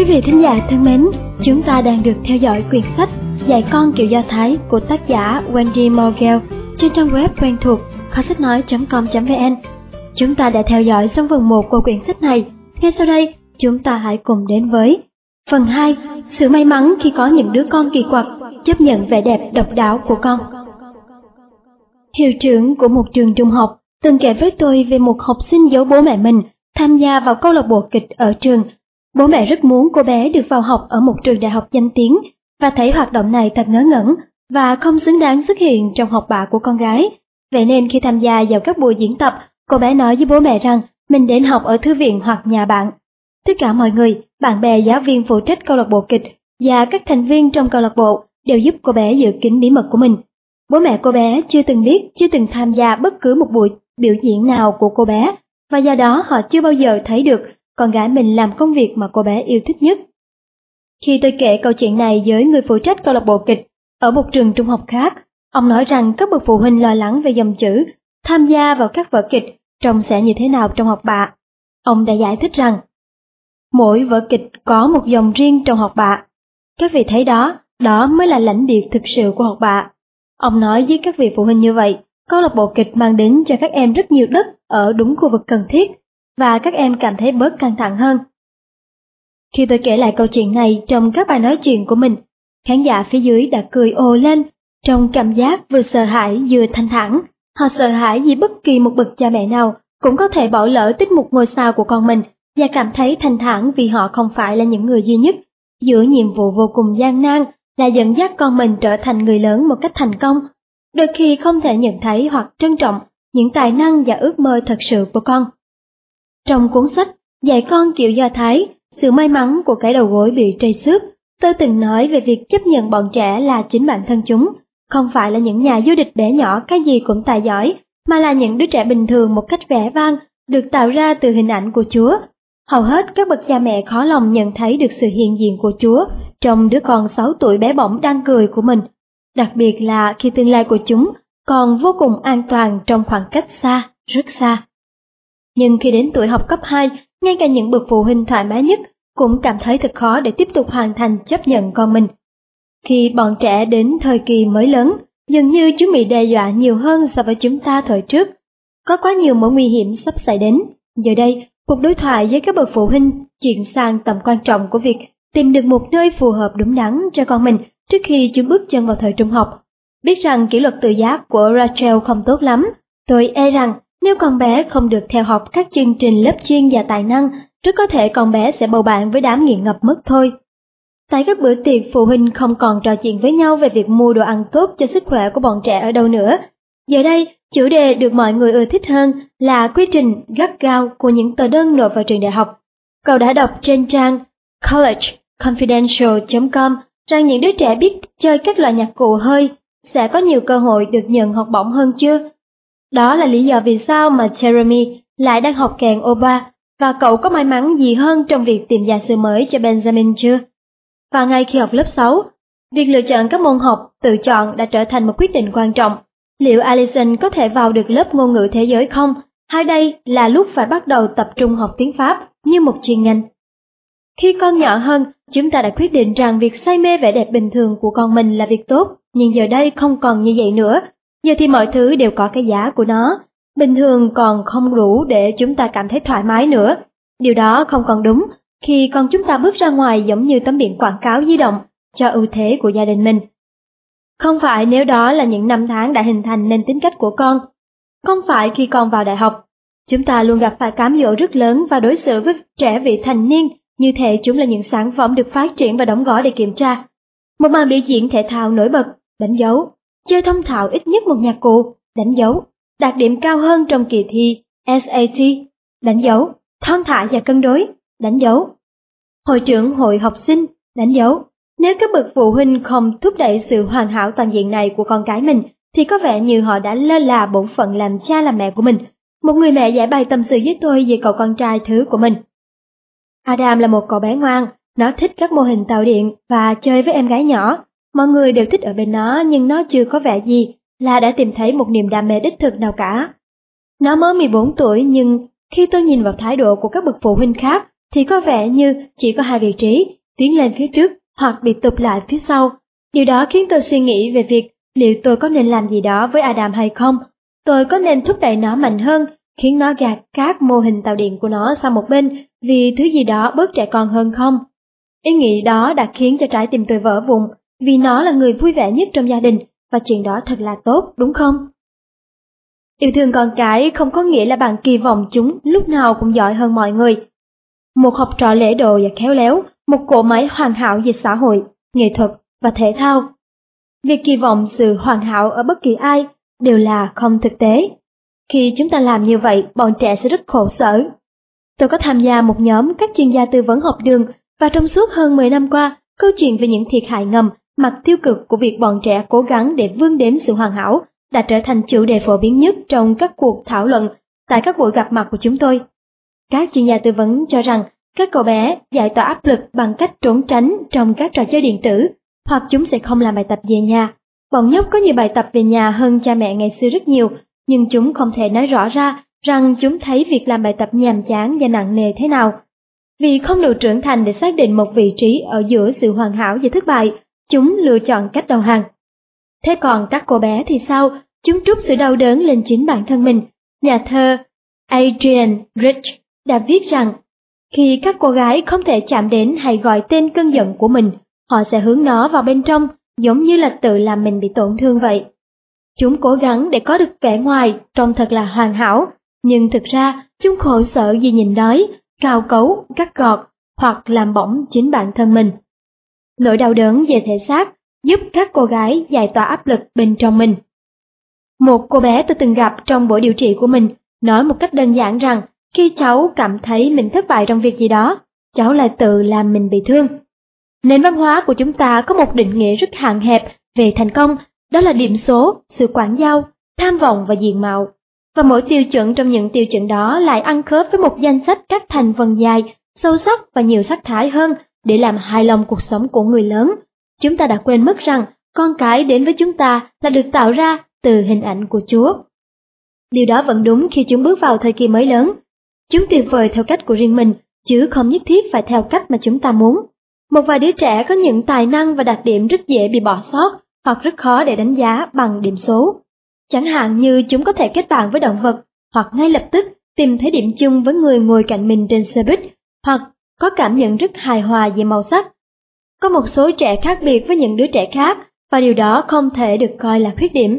Quý vị thính giả thân mến, chúng ta đang được theo dõi quyển sách Dạy con kiểu Do Thái của tác giả Wendy Morgell trên trang web quen thuộc kho-sách-nói.com.vn. Chúng ta đã theo dõi xong phần 1 của quyển sách này. Ngay sau đây, chúng ta hãy cùng đến với phần 2, sự may mắn khi có những đứa con kỳ quặc, chấp nhận vẻ đẹp độc đáo của con. Hiệu trưởng của một trường trung học từng kể với tôi về một học sinh giấu bố mẹ mình tham gia vào câu lạc bộ kịch ở trường. Bố mẹ rất muốn cô bé được vào học ở một trường đại học danh tiếng và thấy hoạt động này thật ngớ ngẩn và không xứng đáng xuất hiện trong học bạ của con gái. Vậy nên khi tham gia vào các buổi diễn tập, cô bé nói với bố mẹ rằng mình đến học ở thư viện hoặc nhà bạn. Tất cả mọi người, bạn bè, giáo viên phụ trách câu lạc bộ kịch và các thành viên trong câu lạc bộ đều giúp cô bé giữ kín bí mật của mình. Bố mẹ cô bé chưa từng biết, chưa từng tham gia bất cứ một buổi biểu diễn nào của cô bé, và do đó họ chưa bao giờ thấy được con gái mình làm công việc mà cô bé yêu thích nhất. Khi tôi kể câu chuyện này với người phụ trách câu lạc bộ kịch ở một trường trung học khác, ông nói rằng các bậc phụ huynh lo lắng về dòng chữ tham gia vào các vở kịch trông sẽ như thế nào trong học bạ. Ông đã giải thích rằng mỗi vở kịch có một dòng riêng trong học bạ. Các vị thấy đó, đó mới là lãnh địa thực sự của học bạ. Ông nói với các vị phụ huynh như vậy, câu lạc bộ kịch mang đến cho các em rất nhiều đất ở đúng khu vực cần thiết, và các em cảm thấy bớt căng thẳng hơn. Khi tôi kể lại câu chuyện này trong các bài nói chuyện của mình, khán giả phía dưới đã cười ồ lên, trong cảm giác vừa sợ hãi vừa thanh thản. Họ sợ hãi vì bất kỳ một bậc cha mẹ nào cũng có thể bỏ lỡ tiết mục ngôi sao của con mình, và cảm thấy thanh thản vì họ không phải là những người duy nhất giữa nhiệm vụ vô cùng gian nan là dẫn dắt con mình trở thành người lớn một cách thành công. Đôi khi không thể nhận thấy hoặc trân trọng những tài năng và ước mơ thật sự của con. Trong cuốn sách Dạy con kiểu Do Thái, sự may mắn của cái đầu gối bị trầy xước, tôi từng nói về việc chấp nhận bọn trẻ là chính bản thân chúng, không phải là những nhà vô địch bé nhỏ cái gì cũng tài giỏi, mà là những đứa trẻ bình thường một cách vẻ vang, được tạo ra từ hình ảnh của Chúa. Hầu hết các bậc cha mẹ khó lòng nhận thấy được sự hiện diện của Chúa trong đứa con 6 tuổi bé bỏng đang cười của mình, đặc biệt là khi tương lai của chúng còn vô cùng an toàn trong khoảng cách xa, rất xa. Nhưng khi đến tuổi học cấp 2, ngay cả những bậc phụ huynh thoải mái nhất cũng cảm thấy thật khó để tiếp tục hoàn thành chấp nhận con mình. Khi bọn trẻ đến thời kỳ mới lớn, dường như chúng bị đe dọa nhiều hơn so với chúng ta thời trước. Có quá nhiều mối nguy hiểm sắp xảy đến. Giờ đây, cuộc đối thoại với các bậc phụ huynh chuyển sang tầm quan trọng của việc tìm được một nơi phù hợp đúng đắn cho con mình trước khi chúng bước chân vào thời trung học. Biết rằng kỷ luật tự giác của Rachel không tốt lắm, tôi e rằng nếu con bé không được theo học các chương trình lớp chuyên và tài năng, rất có thể con bé sẽ bầu bạn với đám nghiện ngập mất thôi. Tại các bữa tiệc, phụ huynh không còn trò chuyện với nhau về việc mua đồ ăn tốt cho sức khỏe của bọn trẻ ở đâu nữa. Giờ đây, chủ đề được mọi người ưa thích hơn là quy trình gắt gao của những tờ đơn nộp vào trường đại học. Cậu đã đọc trên trang collegeconfidential.com rằng những đứa trẻ biết chơi các loại nhạc cụ hơi sẽ có nhiều cơ hội được nhận học bổng hơn chưa? Đó là lý do vì sao mà Jeremy lại đang học kèn oboe, và cậu có may mắn gì hơn trong việc tìm gia sư mới cho Benjamin chưa? Và ngay khi học lớp 6, việc lựa chọn các môn học tự chọn đã trở thành một quyết định quan trọng. Liệu Alison có thể vào được lớp ngôn ngữ thế giới không? Hay đây là lúc phải bắt đầu tập trung học tiếng Pháp như một chuyên ngành? Khi con nhỏ hơn, chúng ta đã quyết định rằng việc say mê vẻ đẹp bình thường của con mình là việc tốt, nhưng giờ đây không còn như vậy nữa. Giờ thì mọi thứ đều có cái giá của nó. Bình thường còn không đủ để chúng ta cảm thấy thoải mái nữa. Điều đó không còn đúng khi con chúng ta bước ra ngoài giống như tấm biển quảng cáo di động cho ưu thế của gia đình mình. Không phải nếu đó là những năm tháng đã hình thành nên tính cách của con. Không phải khi con vào đại học, chúng ta luôn gặp phải cám dỗ rất lớn và đối xử với trẻ vị thành niên như thể chúng là những sản phẩm được phát triển và đóng gói để kiểm tra. Một màn biểu diễn thể thao nổi bật, đánh dấu. Chơi thông thạo ít nhất một nhạc cụ, đánh dấu. Đạt điểm cao hơn trong kỳ thi SAT, đánh dấu. Thon thả và cân đối, đánh dấu. Hội trưởng hội học sinh, đánh dấu. Nếu các bậc phụ huynh không thúc đẩy sự hoàn hảo toàn diện này của con cái mình, thì có vẻ như họ đã lơ là bổn phận làm cha làm mẹ của mình. Một người mẹ giải bày tâm sự với tôi về cậu con trai thứ của mình. Adam là một cậu bé ngoan, nó thích các mô hình tàu điện và chơi với em gái nhỏ. Mọi người đều thích ở bên nó, nhưng nó chưa có vẻ gì là đã tìm thấy một niềm đam mê đích thực nào cả. Nó mới 14 tuổi, nhưng khi tôi nhìn vào thái độ của các bậc phụ huynh khác, thì có vẻ như chỉ có hai vị trí, tiến lên phía trước hoặc bị tụt lại phía sau. Điều đó khiến tôi suy nghĩ về việc liệu tôi có nên làm gì đó với Adam hay không. Tôi có nên thúc đẩy nó mạnh hơn, khiến nó gạt các mô hình tàu điện của nó sang một bên vì thứ gì đó bớt trẻ con hơn không? Ý nghĩ đó đã khiến cho trái tim tôi vỡ vụn, vì nó là người vui vẻ nhất trong gia đình, và chuyện đó thật là tốt, đúng không? Yêu thương con cái không có nghĩa là bạn kỳ vọng chúng lúc nào cũng giỏi hơn mọi người. Một học trò lễ độ và khéo léo, một cỗ máy hoàn hảo về xã hội, nghệ thuật và thể thao. Việc kỳ vọng sự hoàn hảo ở bất kỳ ai đều là không thực tế. Khi chúng ta làm như vậy, bọn trẻ sẽ rất khổ sở. Tôi có tham gia một nhóm các chuyên gia tư vấn học đường, và trong suốt hơn 10 năm qua, câu chuyện về những thiệt hại ngầm, mặt tiêu cực của việc bọn trẻ cố gắng để vươn đến sự hoàn hảo đã trở thành chủ đề phổ biến nhất trong các cuộc thảo luận tại các buổi gặp mặt của chúng tôi. Các chuyên gia tư vấn cho rằng các cậu bé giải tỏa áp lực bằng cách trốn tránh trong các trò chơi điện tử, hoặc chúng sẽ không làm bài tập về nhà. Bọn nhóc có nhiều bài tập về nhà hơn cha mẹ ngày xưa rất nhiều, nhưng chúng không thể nói rõ ra rằng chúng thấy việc làm bài tập nhàm chán và nặng nề thế nào. Vì không đủ trưởng thành để xác định một vị trí ở giữa sự hoàn hảo và thất bại, chúng lựa chọn cách đầu hàng. Thế còn các cô bé thì sao? Chúng trút sự đau đớn lên chính bản thân mình. Nhà thơ Adrienne Rich đã viết rằng, khi các cô gái không thể chạm đến hay gọi tên cơn giận của mình, họ sẽ hướng nó vào bên trong, giống như là tự làm mình bị tổn thương vậy. Chúng cố gắng để có được vẻ ngoài trông thật là hoàn hảo, nhưng thực ra chúng khổ sở vì nhìn đói, cào cấu, cắt gọt hoặc làm bỏng chính bản thân mình. Nỗi đau đớn về thể xác giúp các cô gái giải tỏa áp lực bên trong mình. Một cô bé tôi từng gặp trong buổi điều trị của mình nói một cách đơn giản rằng khi cháu cảm thấy mình thất bại trong việc gì đó, cháu lại tự làm mình bị thương. Nền văn hóa của chúng ta có một định nghĩa rất hạn hẹp về thành công, đó là điểm số, sự quảng giao, tham vọng và diện mạo. Và mỗi tiêu chuẩn trong những tiêu chuẩn đó lại ăn khớp với một danh sách các thành phần dài, sâu sắc và nhiều sắc thái hơn để làm hài lòng cuộc sống của người lớn. Chúng ta đã quên mất rằng con cái đến với chúng ta là được tạo ra từ hình ảnh của Chúa. Điều đó vẫn đúng khi chúng bước vào thời kỳ mới lớn. Chúng tuyệt vời theo cách của riêng mình, chứ không nhất thiết phải theo cách mà chúng ta muốn. Một vài đứa trẻ có những tài năng và đặc điểm rất dễ bị bỏ sót, hoặc rất khó để đánh giá bằng điểm số. Chẳng hạn như chúng có thể kết bạn với động vật, hoặc ngay lập tức tìm thấy điểm chung với người ngồi cạnh mình trên xe buýt, hoặc có cảm nhận rất hài hòa về màu sắc. Có một số trẻ khác biệt với những đứa trẻ khác, và điều đó không thể được coi là khuyết điểm.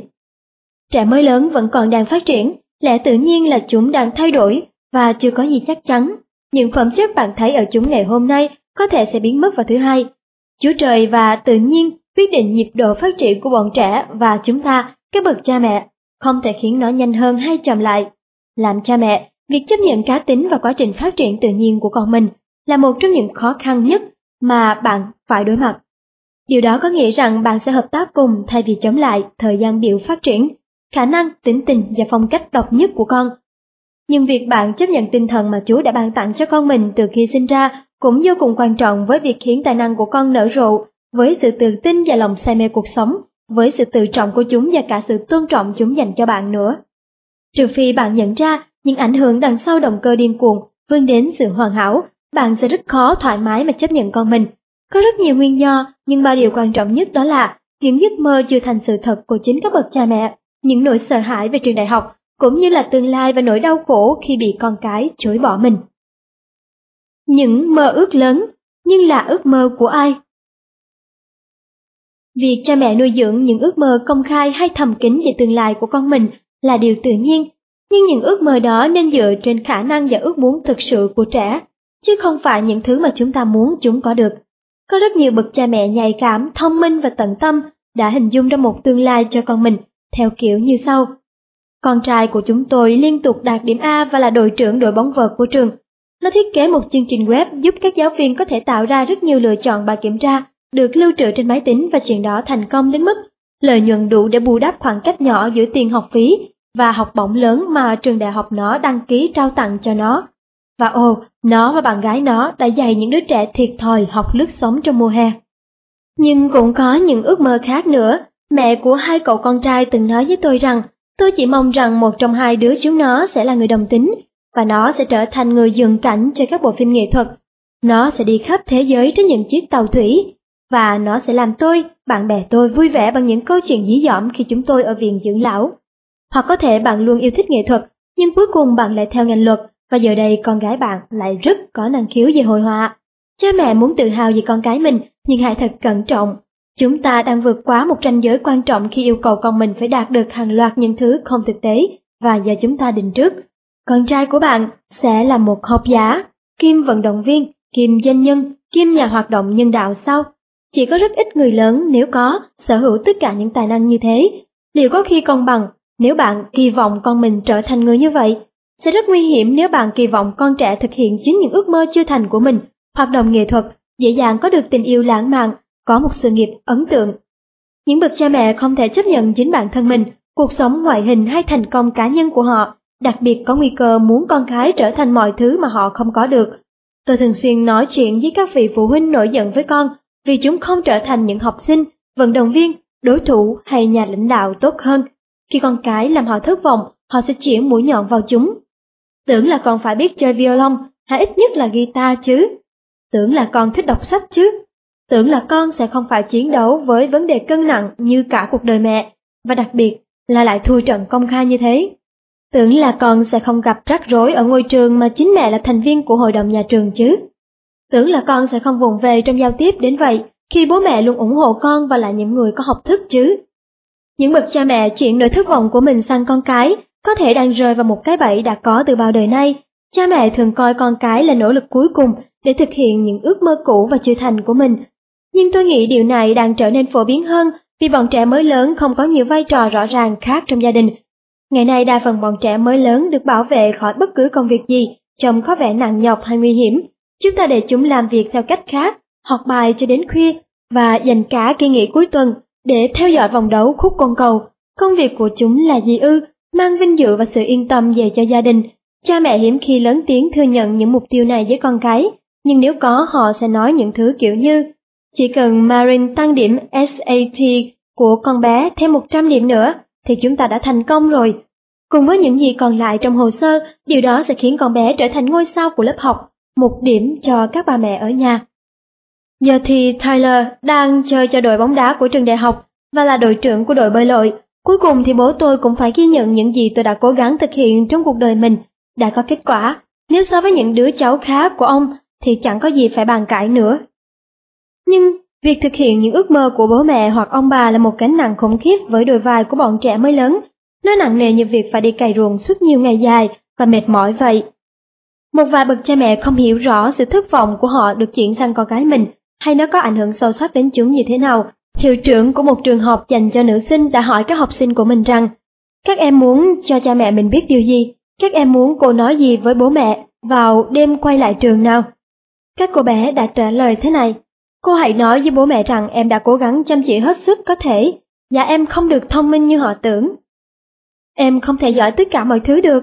Trẻ mới lớn vẫn còn đang phát triển, lẽ tự nhiên là chúng đang thay đổi, và chưa có gì chắc chắn. Những phẩm chất bạn thấy ở chúng ngày hôm nay có thể sẽ biến mất vào thứ hai. Chúa Trời và tự nhiên quyết định nhịp độ phát triển của bọn trẻ, và chúng ta, các bậc cha mẹ, không thể khiến nó nhanh hơn hay chậm lại. Làm cha mẹ, việc chấp nhận cá tính và quá trình phát triển tự nhiên của con mình là một trong những khó khăn nhất mà bạn phải đối mặt. Điều đó có nghĩa rằng bạn sẽ hợp tác cùng thay vì chống lại thời gian biểu phát triển, khả năng, tính tình và phong cách độc nhất của con. Nhưng việc bạn chấp nhận tinh thần mà Chúa đã ban tặng cho con mình từ khi sinh ra cũng vô cùng quan trọng với việc khiến tài năng của con nở rộ, với sự tự tin và lòng say mê cuộc sống, với sự tự trọng của chúng và cả sự tôn trọng chúng dành cho bạn nữa. Trừ phi bạn nhận ra những ảnh hưởng đằng sau động cơ điên cuồng vươn đến sự hoàn hảo, bạn sẽ rất khó thoải mái mà chấp nhận con mình. Có rất nhiều nguyên do, nhưng ba điều quan trọng nhất đó là những giấc mơ chưa thành sự thật của chính các bậc cha mẹ, những nỗi sợ hãi về trường đại học, cũng như là tương lai và nỗi đau khổ khi bị con cái chối bỏ mình. Những mơ ước lớn, nhưng là ước mơ của ai? Việc cha mẹ nuôi dưỡng những ước mơ công khai hay thầm kín về tương lai của con mình là điều tự nhiên, nhưng những ước mơ đó nên dựa trên khả năng và ước muốn thực sự của trẻ, chứ không phải những thứ mà chúng ta muốn chúng có được. Có rất nhiều bậc cha mẹ nhạy cảm, thông minh và tận tâm đã hình dung ra một tương lai cho con mình theo kiểu như sau. Con trai của chúng tôi liên tục đạt điểm A và là đội trưởng đội bóng vợt của trường. Nó thiết kế một chương trình web giúp các giáo viên có thể tạo ra rất nhiều lựa chọn bài kiểm tra, được lưu trữ trên máy tính, và chuyện đó thành công đến mức lợi nhuận đủ để bù đắp khoảng cách nhỏ giữa tiền học phí và học bổng lớn mà trường đại học nó đăng ký trao tặng cho nó. Và nó và bạn gái nó đã dạy những đứa trẻ thiệt thòi học lướt sóng trong mùa hè. Nhưng cũng có những ước mơ khác nữa. Mẹ của hai cậu con trai từng nói với tôi rằng tôi chỉ mong rằng một trong hai đứa chúng nó sẽ là người đồng tính, và nó sẽ trở thành người dựng cảnh cho các bộ phim nghệ thuật Nó sẽ đi khắp thế giới trên những chiếc tàu thủy, và nó sẽ làm tôi, bạn bè tôi vui vẻ bằng những câu chuyện dí dỏm khi chúng tôi ở viện dưỡng lão. Hoặc có thể bạn luôn yêu thích nghệ thuật, nhưng cuối cùng bạn lại theo ngành luật, và giờ đây con gái bạn lại rất có năng khiếu về hội họa. Cha mẹ muốn tự hào về con cái mình, nhưng hãy thật cẩn trọng. Chúng ta đang vượt quá một ranh giới quan trọng khi yêu cầu con mình phải đạt được hàng loạt những thứ không thực tế và do chúng ta định trước. Con trai của bạn sẽ là một học giả, kim vận động viên, kim doanh nhân, kim nhà hoạt động nhân đạo sao? Chỉ có rất ít người lớn, nếu có, sở hữu tất cả những tài năng như thế. Liệu có khi công bằng nếu bạn kỳ vọng con mình trở thành người như vậy? Sẽ rất nguy hiểm nếu bạn kỳ vọng con trẻ thực hiện chính những ước mơ chưa thành của mình. Hoạt động nghệ thuật, dễ dàng có được tình yêu lãng mạn, có một sự nghiệp ấn tượng. Những bậc cha mẹ không thể chấp nhận chính bản thân mình, cuộc sống ngoại hình hay thành công cá nhân của họ, đặc biệt có nguy cơ muốn con cái trở thành mọi thứ mà họ không có được. Tôi thường xuyên nói chuyện với các vị phụ huynh nổi giận với con vì chúng không trở thành những học sinh, vận động viên, đối thủ hay nhà lãnh đạo tốt hơn. Khi con cái làm họ thất vọng, họ sẽ chĩa mũi nhọn vào chúng. Tưởng là con phải biết chơi violon, hay ít nhất là guitar chứ. Tưởng là con thích đọc sách chứ. Tưởng là con sẽ không phải chiến đấu với vấn đề cân nặng như cả cuộc đời mẹ, và đặc biệt là lại thua trận công khai như thế. Tưởng là con sẽ không gặp rắc rối ở ngôi trường mà chính mẹ là thành viên của hội đồng nhà trường chứ. Tưởng là con sẽ không vụng về trong giao tiếp đến vậy, khi bố mẹ luôn ủng hộ con và là những người có học thức chứ. Những bậc cha mẹ chuyển nỗi thất vọng của mình sang con cái, có thể đang rơi vào một cái bẫy đã có từ bao đời nay. Cha mẹ thường coi con cái là nỗ lực cuối cùng để thực hiện những ước mơ cũ và chưa thành của mình. Nhưng tôi nghĩ điều này đang trở nên phổ biến hơn vì bọn trẻ mới lớn không có nhiều vai trò rõ ràng khác trong gia đình. Ngày nay đa phần bọn trẻ mới lớn được bảo vệ khỏi bất cứ công việc gì trông có vẻ nặng nhọc hay nguy hiểm. Chúng ta để chúng làm việc theo cách khác, học bài cho đến khuya và dành cả kỳ nghỉ cuối tuần để theo dõi vòng đấu khúc côn cầu. Công việc của chúng là gì ư? Mang vinh dự và sự yên tâm về cho gia đình. Cha mẹ hiếm khi lớn tiếng thừa nhận những mục tiêu này với con cái, nhưng nếu có họ sẽ nói những thứ kiểu như chỉ cần Marin tăng điểm SAT của con bé thêm 100 điểm nữa thì chúng ta đã thành công rồi. Cùng với những gì còn lại trong hồ sơ, điều đó sẽ khiến con bé trở thành ngôi sao của lớp học, 1 điểm cho các bà mẹ ở nhà. Giờ thì Tyler đang chơi cho đội bóng đá của trường đại học và là đội trưởng của đội bơi lội. Cuối cùng thì bố tôi cũng phải ghi nhận những gì tôi đã cố gắng thực hiện trong cuộc đời mình đã có kết quả. Nếu so với những đứa cháu khác của ông thì chẳng có gì phải bàn cãi nữa. Nhưng việc thực hiện những ước mơ của bố mẹ hoặc ông bà là một gánh nặng khủng khiếp với đôi vai của bọn trẻ mới lớn. Nó nặng nề như việc phải đi cày ruộng suốt nhiều ngày dài và mệt mỏi vậy. Một vài bậc cha mẹ không hiểu rõ sự thất vọng của họ được chuyển sang con cái mình, hay nó có ảnh hưởng sâu sắc đến chúng như thế nào. Hiệu trưởng của một trường học dành cho nữ sinh đã hỏi các học sinh của mình rằng, các em muốn cho cha mẹ mình biết điều gì? Các em muốn cô nói gì với bố mẹ vào đêm quay lại trường nào? Các cô bé đã trả lời thế này, cô hãy nói với bố mẹ rằng em đã cố gắng chăm chỉ hết sức có thể, và em không được thông minh như họ tưởng. Em không thể giỏi tất cả mọi thứ được.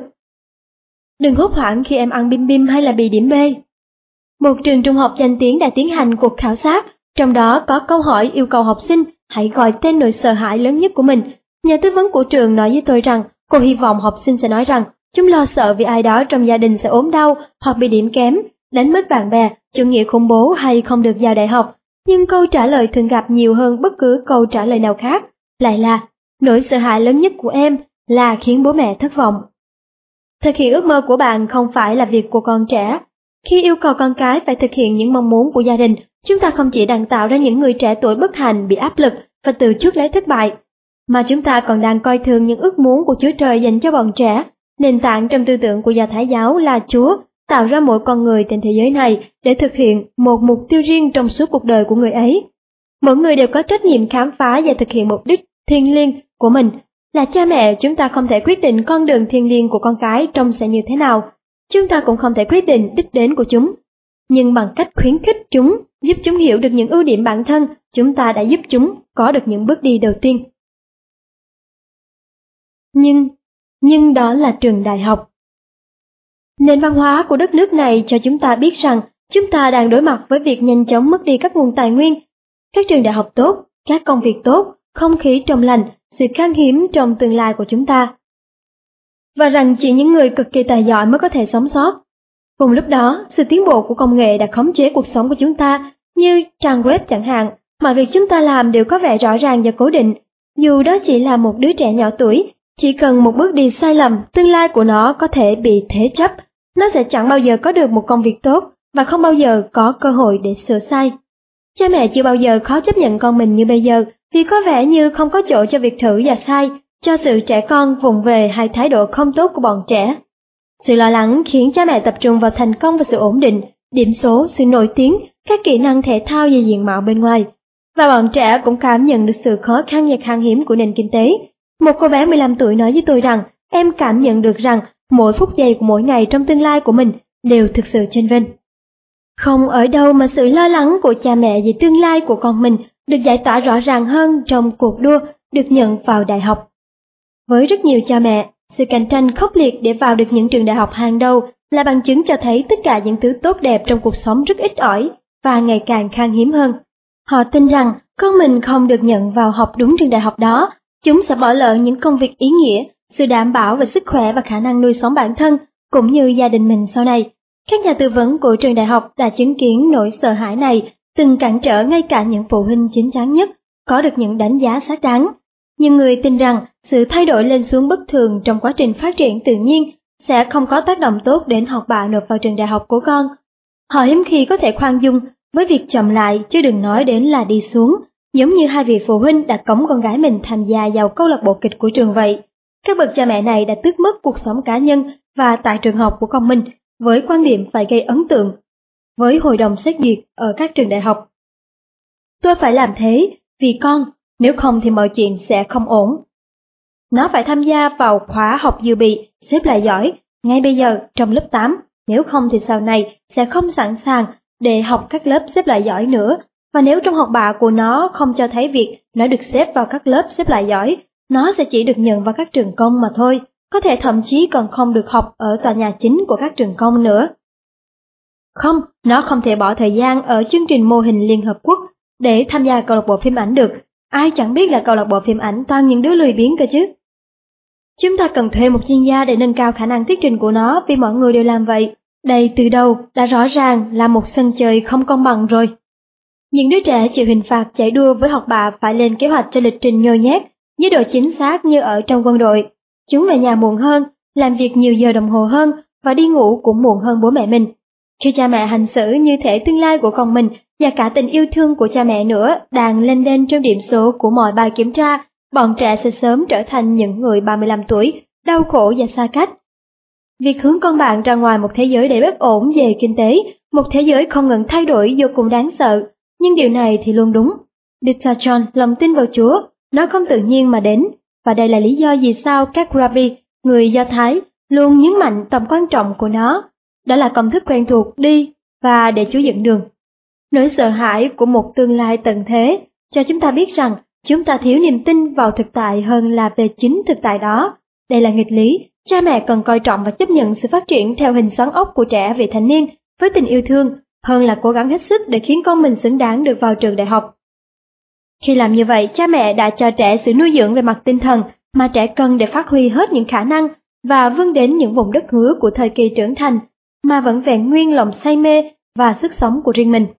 Đừng hốt hoảng khi em ăn bim bim hay là bị điểm B. Một trường trung học danh tiếng đã tiến hành cuộc khảo sát, trong đó có câu hỏi yêu cầu học sinh hãy gọi tên nỗi sợ hãi lớn nhất của mình. Nhà tư vấn của trường nói với tôi rằng cô hy vọng học sinh sẽ nói rằng chúng lo sợ vì ai đó trong gia đình sẽ ốm đau hoặc bị điểm kém, đánh mất bạn bè, chủ nghĩa khủng bố hay không được vào đại học. Nhưng câu trả lời thường gặp nhiều hơn bất cứ câu trả lời nào khác lại là nỗi sợ hãi lớn nhất của em là khiến bố mẹ thất vọng. Thực hiện ước mơ của bạn không phải là việc của con trẻ. Khi yêu cầu con cái phải thực hiện những mong muốn của gia đình, chúng ta không chỉ đang tạo ra những người trẻ tuổi bất hạnh bị áp lực và tự chuốc lấy thất bại, mà chúng ta còn đang coi thường những ước muốn của Chúa Trời dành cho bọn trẻ. Nền tảng trong tư tưởng của Do Thái giáo là Chúa tạo ra mỗi con người trên thế giới này để thực hiện một mục tiêu riêng trong suốt cuộc đời của người ấy. Mỗi người đều có trách nhiệm khám phá và thực hiện mục đích thiêng liêng của mình. Là cha mẹ, chúng ta không thể quyết định con đường thiêng liêng của con cái trông sẽ như thế nào. Chúng ta cũng không thể quyết định đích đến của chúng. Nhưng bằng cách khuyến khích chúng, giúp chúng hiểu được những ưu điểm bản thân, chúng ta đã giúp chúng có được những bước đi đầu tiên. Nhưng đó là trường đại học. Nền văn hóa của đất nước này cho chúng ta biết rằng chúng ta đang đối mặt với việc nhanh chóng mất đi các nguồn tài nguyên, các trường đại học tốt, các công việc tốt, không khí trong lành, sự khan hiếm trong tương lai của chúng ta. Và rằng chỉ những người cực kỳ tài giỏi mới có thể sống sót. Cùng lúc đó, sự tiến bộ của công nghệ đã khống chế cuộc sống của chúng ta, như trang web chẳng hạn. Mọi việc chúng ta làm đều có vẻ rõ ràng và cố định. Dù đó chỉ là một đứa trẻ nhỏ tuổi, chỉ cần một bước đi sai lầm, tương lai của nó có thể bị thế chấp. Nó sẽ chẳng bao giờ có được một công việc tốt và không bao giờ có cơ hội để sửa sai. Cha mẹ chưa bao giờ khó chấp nhận con mình như bây giờ, vì có vẻ như không có chỗ cho việc thử và sai, cho sự trẻ con vụng về hay thái độ không tốt của bọn trẻ. Sự lo lắng khiến cha mẹ tập trung vào thành công và sự ổn định, điểm số, sự nổi tiếng, các kỹ năng thể thao và diện mạo bên ngoài. Và bọn trẻ cũng cảm nhận được sự khó khăn và khan hiếm của nền kinh tế. Một cô bé 15 tuổi nói với tôi rằng, em cảm nhận được rằng mỗi phút giây của mỗi ngày trong tương lai của mình đều thực sự chênh vênh. Không ở đâu mà sự lo lắng của cha mẹ về tương lai của con mình được giải tỏa rõ ràng hơn trong cuộc đua được nhận vào đại học. Với rất nhiều cha mẹ, sự cạnh tranh khốc liệt để vào được những trường đại học hàng đầu là bằng chứng cho thấy tất cả những thứ tốt đẹp trong cuộc sống rất ít ỏi và ngày càng khan hiếm hơn. Họ tin rằng con mình không được nhận vào học đúng trường đại học đó, chúng sẽ bỏ lỡ những công việc ý nghĩa, sự đảm bảo về sức khỏe và khả năng nuôi sống bản thân, cũng như gia đình mình sau này. Các nhà tư vấn của trường đại học đã chứng kiến nỗi sợ hãi này, từng cản trở ngay cả những phụ huynh chín chắn nhất có được những đánh giá xác đáng. Nhiều người tin rằng sự thay đổi lên xuống bất thường trong quá trình phát triển tự nhiên sẽ không có tác động tốt đến học bạ nộp vào trường đại học của con. Họ hiếm khi có thể khoan dung với việc chậm lại, chứ đừng nói đến là đi xuống, giống như hai vị phụ huynh đã cõng con gái mình tham gia vào câu lạc bộ kịch của trường vậy. Các bậc cha mẹ này đã tước mất cuộc sống cá nhân và tại trường học của con mình với quan điểm phải gây ấn tượng với hội đồng xét duyệt ở các trường đại học. Tôi phải làm thế vì con, nếu không thì mọi chuyện sẽ không ổn. Nó phải tham gia vào khóa học dự bị, xếp loại giỏi, ngay bây giờ trong lớp 8, nếu không thì sau này sẽ không sẵn sàng để học các lớp xếp loại giỏi nữa. Và nếu trong học bạ của nó không cho thấy việc nó được xếp vào các lớp xếp loại giỏi, nó sẽ chỉ được nhận vào các trường công mà thôi, có thể thậm chí còn không được học ở tòa nhà chính của các trường công nữa. Không, nó không thể bỏ thời gian ở chương trình mô hình Liên Hợp Quốc để tham gia câu lạc bộ phim ảnh được. Ai chẳng biết là câu lạc bộ phim ảnh toàn những đứa lười biếng cơ chứ. Chúng ta cần thuê một chuyên gia để nâng cao khả năng thuyết trình của nó, vì mọi người đều làm vậy. Đây từ đầu đã rõ ràng là một sân chơi không công bằng rồi. Những đứa trẻ chịu hình phạt chạy đua với học bạ phải lên kế hoạch cho lịch trình nhồi nhét, với độ chính xác như ở trong quân đội. Chúng về nhà muộn hơn, làm việc nhiều giờ đồng hồ hơn và đi ngủ cũng muộn hơn bố mẹ mình. Khi cha mẹ hành xử như thể tương lai của con mình và cả tình yêu thương của cha mẹ nữa đang lên đên trong điểm số của mọi bài kiểm tra, bọn trẻ sẽ sớm trở thành những người 35 tuổi, đau khổ và xa cách. Việc hướng con bạn ra ngoài một thế giới đầy bất ổn về kinh tế, một thế giới không ngừng thay đổi vô cùng đáng sợ, nhưng điều này thì luôn đúng. Dr. John lòng tin vào Chúa, nó không tự nhiên mà đến, và đây là lý do vì sao các rabbi, người Do Thái, luôn nhấn mạnh tầm quan trọng của nó. Đó là công thức quen thuộc đi và để Chúa dẫn đường. Nỗi sợ hãi của một tương lai tận thế cho chúng ta biết rằng chúng ta thiếu niềm tin vào thực tại hơn là về chính thực tại đó. Đây là nghịch lý, cha mẹ cần coi trọng và chấp nhận sự phát triển theo hình xoắn ốc của trẻ vị thành niên với tình yêu thương, hơn là cố gắng hết sức để khiến con mình xứng đáng được vào trường đại học. Khi làm như vậy, cha mẹ đã cho trẻ sự nuôi dưỡng về mặt tinh thần mà trẻ cần để phát huy hết những khả năng và vươn đến những vùng đất hứa của thời kỳ trưởng thành, mà vẫn vẹn nguyên lòng say mê và sức sống của riêng mình.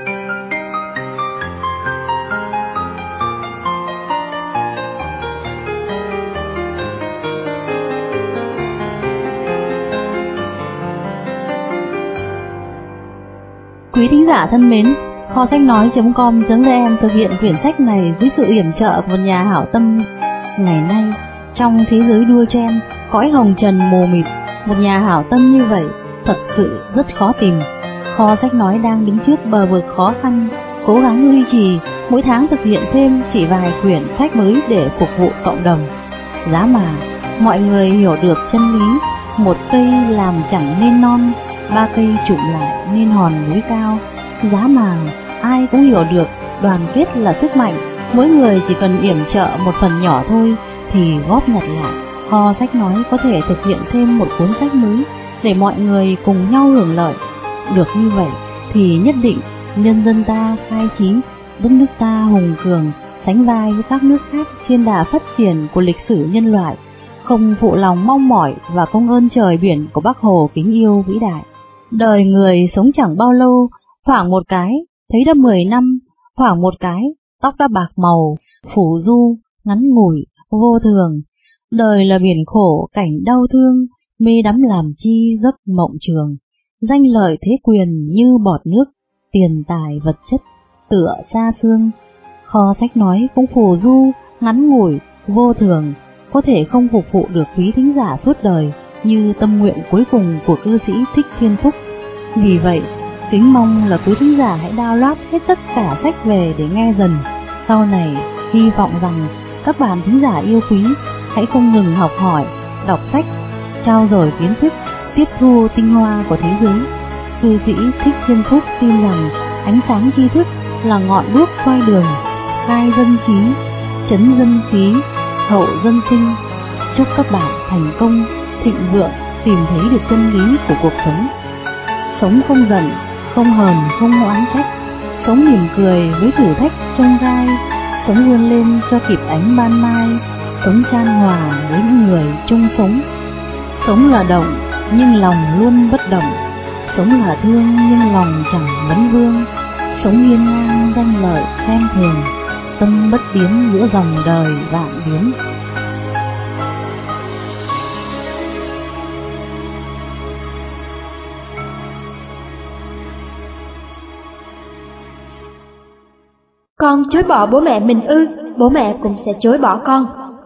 Quý thính giả thân mến, kho sách nói.com.vn thực hiện quyển sách này với sự yểm trợ của một nhà hảo tâm. Ngày nay, trong thế giới đua chen, cõi hồng trần mù mịt, một nhà hảo tâm như vậy thật sự rất khó tìm. Kho sách nói đang đứng trước bờ vực khó khăn, cố gắng duy trì, mỗi tháng thực hiện thêm chỉ vài quyển sách mới để phục vụ cộng đồng. Giá mà mọi người hiểu được chân lý, một cây làm chẳng nên non, ba cây chụm lại nên hòn núi cao. Giá mà ai cũng hiểu được đoàn kết là sức mạnh, mỗi người chỉ cần yểm trợ một phần nhỏ thôi thì góp nhặt lại, kho sách nói có thể thực hiện thêm một cuốn sách mới để mọi người cùng nhau hưởng lợi. Được như vậy thì nhất định nhân dân ta khai trí, đất nước ta hùng cường, sánh vai với các nước khác trên đà phát triển của lịch sử nhân loại, không phụ lòng mong mỏi và công ơn trời biển của Bác Hồ kính yêu vĩ đại. Đời người sống chẳng bao lâu, thoảng một cái, thấy đã 10 năm, thoảng một cái, tóc đã bạc màu, phủ du, ngắn ngủi, vô thường. Đời là biển khổ, cảnh đau thương, mê đắm làm chi giấc mộng trường. Danh lợi thế quyền như bọt nước, tiền tài vật chất, tựa xa xương. Kho sách nói cũng phù du, ngắn ngủi, vô thường, có thể không phục vụ được quý thính giả suốt đời, như tâm nguyện cuối cùng của cư sĩ Thích Thiên Phúc. Vì vậy, kính mong là quý thính giả hãy download hết tất cả sách về để nghe dần. Sau này, hy vọng rằng các bạn thính giả yêu quý hãy không ngừng học hỏi, đọc sách, trau dồi kiến thức, tiếp thu tinh hoa của thế giới. Cư sĩ Thích Thiên Phúc tin rằng ánh sáng tri thức là ngọn đuốc soi đường, khai dân trí, chấn dân khí, hậu dân sinh. Chúc các bạn thành công, thịnh vượng, tìm thấy được chân lý của cuộc sống. Sống không giận, không hờn, không oán trách, sống mỉm cười với thử thách chông gai, sống vươn lên cho kịp ánh ban mai, sống chan hòa với những người chung sống. Sống là động, nhưng lòng luôn bất động, sống là thương nhưng lòng chẳng vấn vương, sống hiên ngang danh lợi khen thường, tâm bất biến giữa dòng đời vạn biến. Con chối bỏ bố mẹ mình ư, bố mẹ cũng sẽ chối bỏ con.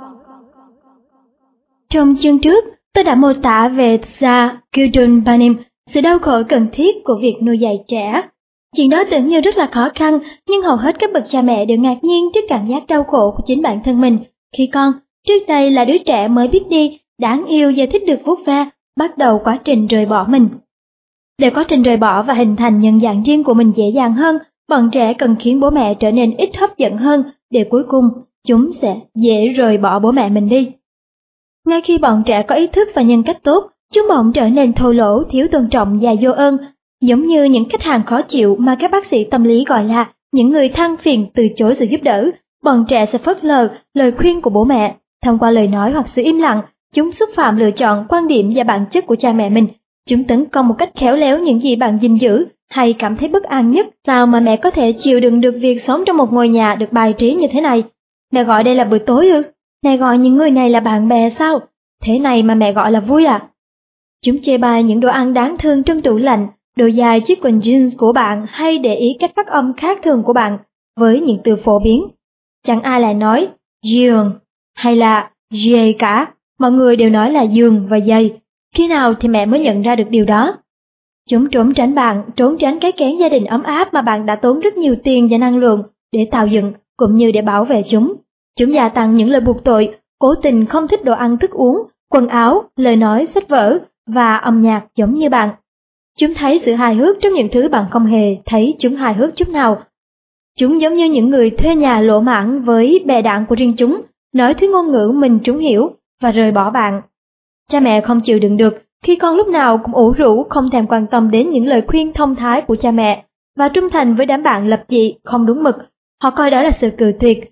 Trong chương trước, tôi đã mô tả về Tsar Gyudon Panim, sự đau khổ cần thiết của việc nuôi dạy trẻ. Chuyện đó tưởng như rất là khó khăn, nhưng hầu hết các bậc cha mẹ đều ngạc nhiên trước cảm giác đau khổ của chính bản thân mình, khi con, trước đây là đứa trẻ mới biết đi, đáng yêu và thích được vuốt ve, bắt đầu quá trình rời bỏ mình. Để quá trình rời bỏ và hình thành nhân dạng riêng của mình dễ dàng hơn, bọn trẻ cần khiến bố mẹ trở nên ít hấp dẫn hơn, để cuối cùng chúng sẽ dễ rời bỏ bố mẹ mình đi. Ngay khi bọn trẻ có ý thức và nhân cách tốt, chúng bỗng trở nên thô lỗ, thiếu tôn trọng và vô ơn, giống như những khách hàng khó chịu mà các bác sĩ tâm lý gọi là những người than phiền từ chối sự giúp đỡ. Bọn trẻ sẽ phớt lờ lời khuyên của bố mẹ, thông qua lời nói hoặc sự im lặng, chúng xúc phạm lựa chọn, quan điểm và bản chất của cha mẹ mình. Chúng tấn công một cách khéo léo những gì bạn gìn giữ hay cảm thấy bất an nhất. Sao mà mẹ có thể chịu đựng được việc sống trong một ngôi nhà được bài trí như thế này? Mẹ gọi đây là bữa tối ư? Mẹ gọi những người này là bạn bè sao? Thế này mà mẹ gọi là vui à? Chúng chê bai những đồ ăn đáng thương trong tủ lạnh, đồ dài chiếc quần jeans của bạn, hay để ý cách phát âm khác thường của bạn với những từ phổ biến. Chẳng ai lại nói giường hay là giày cả, mọi người đều nói là giường và giày. Khi nào thì mẹ mới nhận ra được điều đó? Chúng trốn tránh bạn, trốn tránh cái kén gia đình ấm áp mà bạn đã tốn rất nhiều tiền và năng lượng để tạo dựng, cũng như để bảo vệ chúng. Chúng gia tăng những lời buộc tội, cố tình không thích đồ ăn thức uống, quần áo, lời nói, sách vở và âm nhạc giống như bạn. Chúng thấy sự hài hước trong những thứ bạn không hề thấy chúng hài hước chút nào. Chúng giống như những người thuê nhà lỗ mãng với bè đảng của riêng chúng, nói thứ ngôn ngữ mình chúng hiểu và rời bỏ bạn. Cha mẹ không chịu đựng được khi con lúc nào cũng ủ rũ, không thèm quan tâm đến những lời khuyên thông thái của cha mẹ và trung thành với đám bạn lập dị không đúng mực. Họ coi đó là sự cự tuyệt,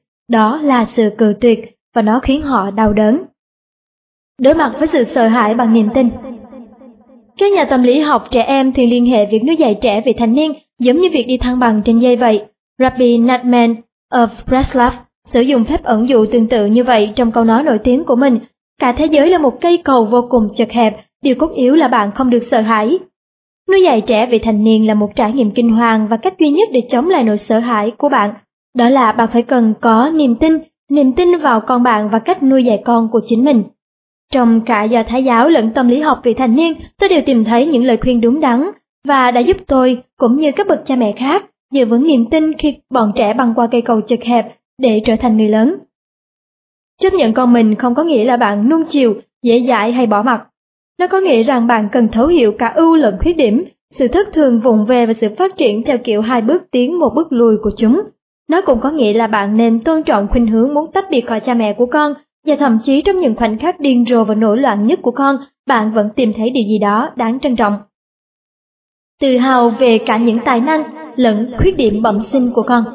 và nó khiến họ đau đớn. Đối mặt với sự sợ hãi bằng niềm tin. Các nhà tâm lý học trẻ em thường liên hệ việc nuôi dạy trẻ vị thành niên giống như việc đi thăng bằng trên dây vậy. Rabbi Nachman of Breslov sử dụng phép ẩn dụ tương tự như vậy trong câu nói nổi tiếng của mình: cả thế giới là một cây cầu vô cùng chật hẹp, điều cốt yếu là bạn không được sợ hãi. Nuôi dạy trẻ vị thành niên là một trải nghiệm kinh hoàng, và cách duy nhất để chống lại nỗi sợ hãi của bạn đó là bạn phải cần có niềm tin vào con bạn và cách nuôi dạy con của chính mình. Trong cả Do Thái giáo lẫn tâm lý học vị thành niên, tôi đều tìm thấy những lời khuyên đúng đắn và đã giúp tôi cũng như các bậc cha mẹ khác giữ vững niềm tin khi bọn trẻ băng qua cây cầu chật hẹp để trở thành người lớn. Chấp nhận con mình không có nghĩa là bạn nuông chiều, dễ dãi hay bỏ mặc. Nó có nghĩa rằng bạn cần thấu hiểu cả ưu lẫn khuyết điểm, sự thất thường vụng về và sự phát triển theo kiểu 2 bước tiến 1 bước lùi của chúng. Nó cũng có nghĩa là bạn nên tôn trọng khuynh hướng muốn tách biệt khỏi cha mẹ của con, và thậm chí trong những khoảnh khắc điên rồ và nổi loạn nhất của con, bạn vẫn tìm thấy điều gì đó đáng trân trọng. Tự hào về cả những tài năng lẫn khuyết điểm bẩm sinh của con.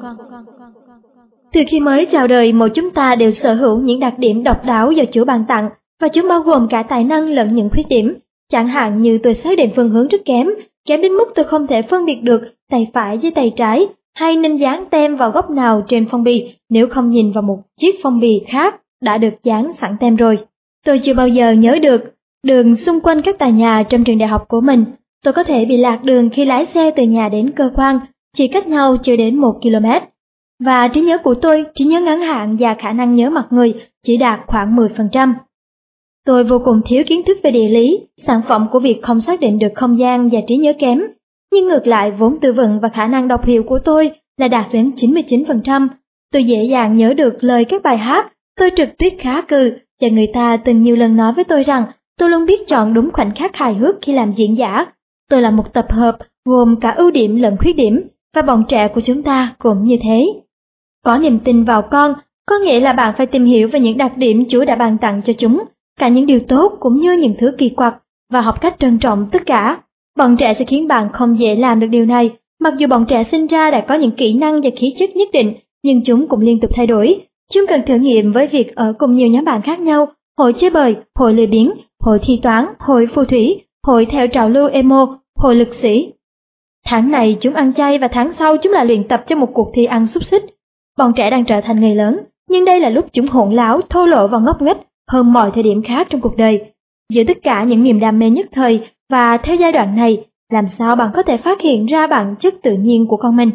Từ khi mới chào đời, mỗi chúng ta đều sở hữu những đặc điểm độc đáo do Chúa ban tặng, và chúng bao gồm cả tài năng lẫn những khuyết điểm. Chẳng hạn như tôi xác định phương hướng rất kém, kém đến mức tôi không thể phân biệt được tay phải với tay trái, hay nên dán tem vào góc nào trên phong bì nếu không nhìn vào một chiếc phong bì khác đã được dán sẵn tem rồi. Tôi chưa bao giờ nhớ được đường xung quanh các tòa nhà trong trường đại học của mình. Tôi có thể bị lạc đường khi lái xe từ nhà đến cơ quan, chỉ cách nhau chưa đến 1 km. Và trí nhớ của tôi, trí nhớ ngắn hạn và khả năng nhớ mặt người chỉ đạt khoảng 10%. Tôi vô cùng thiếu kiến thức về địa lý, sản phẩm của việc không xác định được không gian và trí nhớ kém. Nhưng ngược lại, vốn tư vựng và khả năng đọc hiểu của tôi là đạt đến 99%. Tôi dễ dàng nhớ được lời các bài hát, tôi trượt tuyết khá cừ, và người ta từng nhiều lần nói với tôi rằng tôi luôn biết chọn đúng khoảnh khắc hài hước khi làm diễn giả. Tôi là một tập hợp gồm cả ưu điểm lẫn khuyết điểm, và bọn trẻ của chúng ta cũng như thế. Có niềm tin vào con, có nghĩa là bạn phải tìm hiểu về những đặc điểm Chúa đã ban tặng cho chúng, cả những điều tốt cũng như những thứ kỳ quặc, và học cách trân trọng tất cả. Bọn trẻ sẽ khiến bạn không dễ làm được điều này, mặc dù bọn trẻ sinh ra đã có những kỹ năng và khí chất nhất định, nhưng chúng cũng liên tục thay đổi. Chúng cần thử nghiệm với việc ở cùng nhiều nhóm bạn khác nhau, hội chơi bời, hội lười biếng, hội thi toán, hội phù thủy, hội theo trào lưu emo, hội lực sĩ. Tháng này chúng ăn chay và tháng sau chúng lại luyện tập cho một cuộc thi ăn xúc xích. Bọn trẻ đang trở thành người lớn, nhưng đây là lúc chúng hỗn láo, thô lỗ và ngốc nghếch hơn mọi thời điểm khác trong cuộc đời. Giữa tất cả những niềm đam mê nhất thời và theo giai đoạn này, làm sao bạn có thể phát hiện ra bản chất tự nhiên của con mình?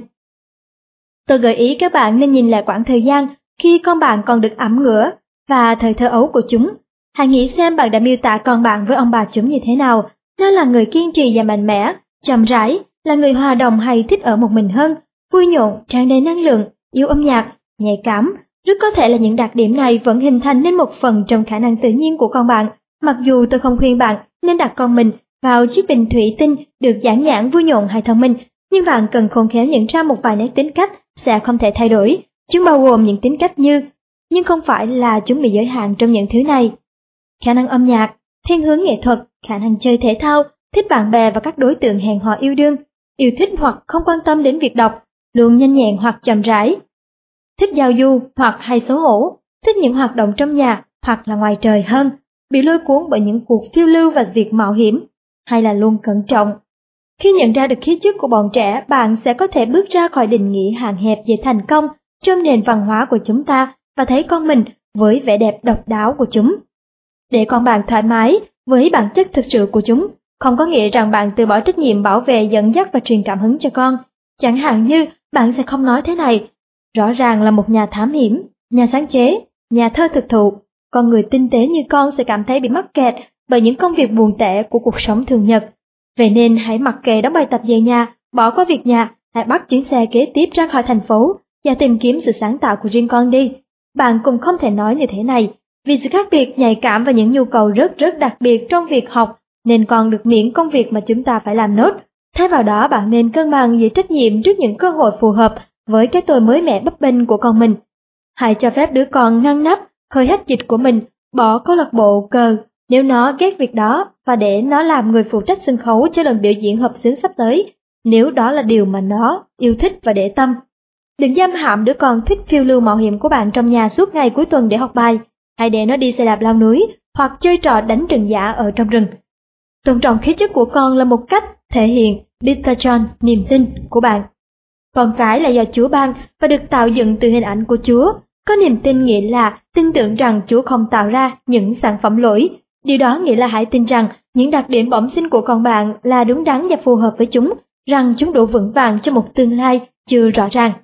Tôi gợi ý các bạn nên nhìn lại quãng thời gian khi con bạn còn được ẵm ngửa và thời thơ ấu của chúng. Hãy nghĩ xem bạn đã miêu tả con bạn với ông bà chúng như thế nào. Nó là người kiên trì và mạnh mẽ, chậm rãi, là người hòa đồng hay thích ở một mình hơn, vui nhộn, tràn đầy năng lượng, yêu âm nhạc, nhạy cảm. Rất có thể là những đặc điểm này vẫn hình thành nên một phần trong khả năng tự nhiên của con bạn. Mặc dù tôi không khuyên bạn nên đặt con mình vào chiếc bình thủy tinh được dán nhãn vui nhộn hay thông minh, nhưng bạn cần khôn khéo nhận ra một vài nét tính cách sẽ không thể thay đổi. Chúng bao gồm những tính cách như, nhưng không phải là chúng bị giới hạn trong những thứ này: khả năng âm nhạc, thiên hướng nghệ thuật, khả năng chơi thể thao, thích bạn bè và các đối tượng hẹn hò yêu đương, yêu thích hoặc không quan tâm đến việc đọc, luôn nhanh nhẹn hoặc chậm rãi, thích giao du hoặc hay xấu hổ, thích những hoạt động trong nhà hoặc là ngoài trời hơn, bị lôi cuốn bởi những cuộc phiêu lưu và việc mạo hiểm, hay là luôn cẩn trọng. Khi nhận ra được khí chất của bọn trẻ, bạn sẽ có thể bước ra khỏi định nghĩa hạn hẹp về thành công trong nền văn hóa của chúng ta và thấy con mình với vẻ đẹp độc đáo của chúng. Để con bạn thoải mái với bản chất thực sự của chúng, không có nghĩa rằng bạn từ bỏ trách nhiệm bảo vệ, dẫn dắt và truyền cảm hứng cho con. Chẳng hạn như bạn sẽ không nói thế này: rõ ràng là một nhà thám hiểm, nhà sáng chế, nhà thơ thực thụ, con người tinh tế như con sẽ cảm thấy bị mắc kẹt bởi những công việc buồn tẻ của cuộc sống thường nhật. Vậy nên hãy mặc kệ đóng bài tập về nhà, bỏ qua việc nhà, hãy bắt chuyến xe kế tiếp ra khỏi thành phố và tìm kiếm sự sáng tạo của riêng con đi. Bạn cũng không thể nói như thế này: vì sự khác biệt, nhạy cảm và những nhu cầu rất đặc biệt trong việc học nên con được miễn công việc mà chúng ta phải làm nốt. Thay vào đó, bạn nên cân bằng giữa trách nhiệm trước những cơ hội phù hợp với cái tôi mới mẻ bấp bênh của con mình. Hãy cho phép đứa con ngăn nắp hơi hách dịch của mình, bỏ câu lạc bộ cờ nếu nó ghét việc đó, và để nó làm người phụ trách sân khấu cho lần biểu diễn hợp xướng sắp tới nếu đó là điều mà nó yêu thích và để tâm. Đừng giam hãm đứa con thích phiêu lưu mạo hiểm của bạn trong nhà suốt ngày cuối tuần để học bài. Hãy để nó đi xe đạp leo núi hoặc chơi trò đánh rừng giả ở trong rừng. Tôn trọng khí chất của con là một cách thể hiện Bitachon, niềm tin của bạn. Con cái là do Chúa ban và được tạo dựng từ hình ảnh của Chúa. Có niềm tin nghĩa là tin tưởng rằng Chúa không tạo ra những sản phẩm lỗi. Điều đó nghĩa là hãy tin rằng những đặc điểm bẩm sinh của con bạn là đúng đắn và phù hợp với chúng, rằng chúng đủ vững vàng cho một tương lai chưa rõ ràng.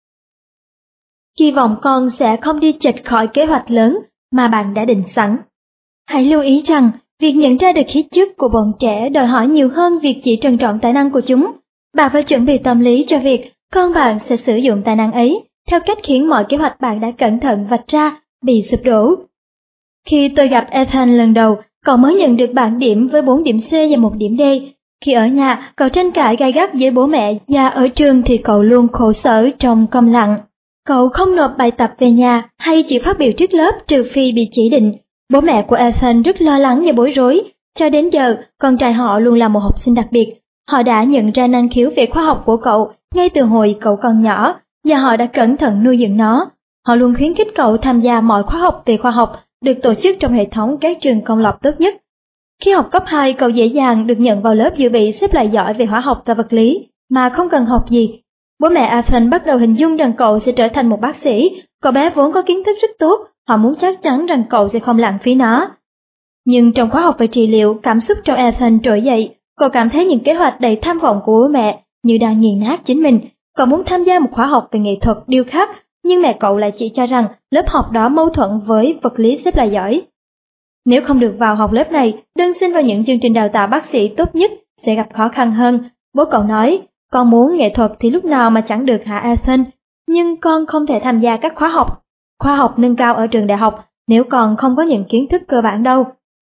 Kỳ vọng con sẽ không đi chệch khỏi kế hoạch lớn mà bạn đã định sẵn. Hãy lưu ý rằng việc nhận ra được khí chất của bọn trẻ đòi hỏi nhiều hơn việc chỉ trân trọng tài năng của chúng. Bạn phải chuẩn bị tâm lý cho việc con bạn sẽ sử dụng tài năng ấy theo cách khiến mọi kế hoạch bạn đã cẩn thận vạch ra bị sụp đổ. Khi tôi gặp Ethan lần đầu, cậu mới nhận được bảng điểm với 4 điểm C và 1 điểm D. Khi ở nhà, cậu tranh cãi gay gắt với bố mẹ, và ở trường thì cậu luôn khổ sở trong câm lặng. Cậu không nộp bài tập về nhà hay chỉ phát biểu trước lớp trừ phi bị chỉ định. Bố mẹ của Ethan rất lo lắng và bối rối. Cho đến giờ, con trai họ luôn là một học sinh đặc biệt. Họ đã nhận ra năng khiếu về khoa học của cậu ngay từ hồi cậu còn nhỏ, và họ đã cẩn thận nuôi dưỡng nó. Họ luôn khuyến khích cậu tham gia mọi khóa học về khoa học được tổ chức trong hệ thống các trường công lập tốt nhất. Khi học cấp 2, cậu dễ dàng được nhận vào lớp dự bị xếp loại giỏi về hóa học và vật lý, mà không cần học gì. Bố mẹ Ethan bắt đầu hình dung rằng cậu sẽ trở thành một bác sĩ. Cậu bé vốn có kiến thức rất tốt, họ muốn chắc chắn rằng cậu sẽ không lãng phí nó. Nhưng trong khóa học về trị liệu, cảm xúc trong Ethan trỗi dậy. Cậu cảm thấy những kế hoạch đầy tham vọng của bố mẹ như đang nghiền nát chính mình. Cậu muốn tham gia một khóa học về nghệ thuật điêu khắc, nhưng mẹ cậu lại chỉ cho rằng lớp học đó mâu thuẫn với vật lý xếp loại giỏi. Nếu không được vào học lớp này, đơn xin vào những chương trình đào tạo bác sĩ tốt nhất sẽ gặp khó khăn hơn. Bố cậu nói, con muốn nghệ thuật thì lúc nào mà chẳng được hả Ethan, nhưng con không thể tham gia các khoa học nâng cao ở trường đại học nếu con không có những kiến thức cơ bản đâu.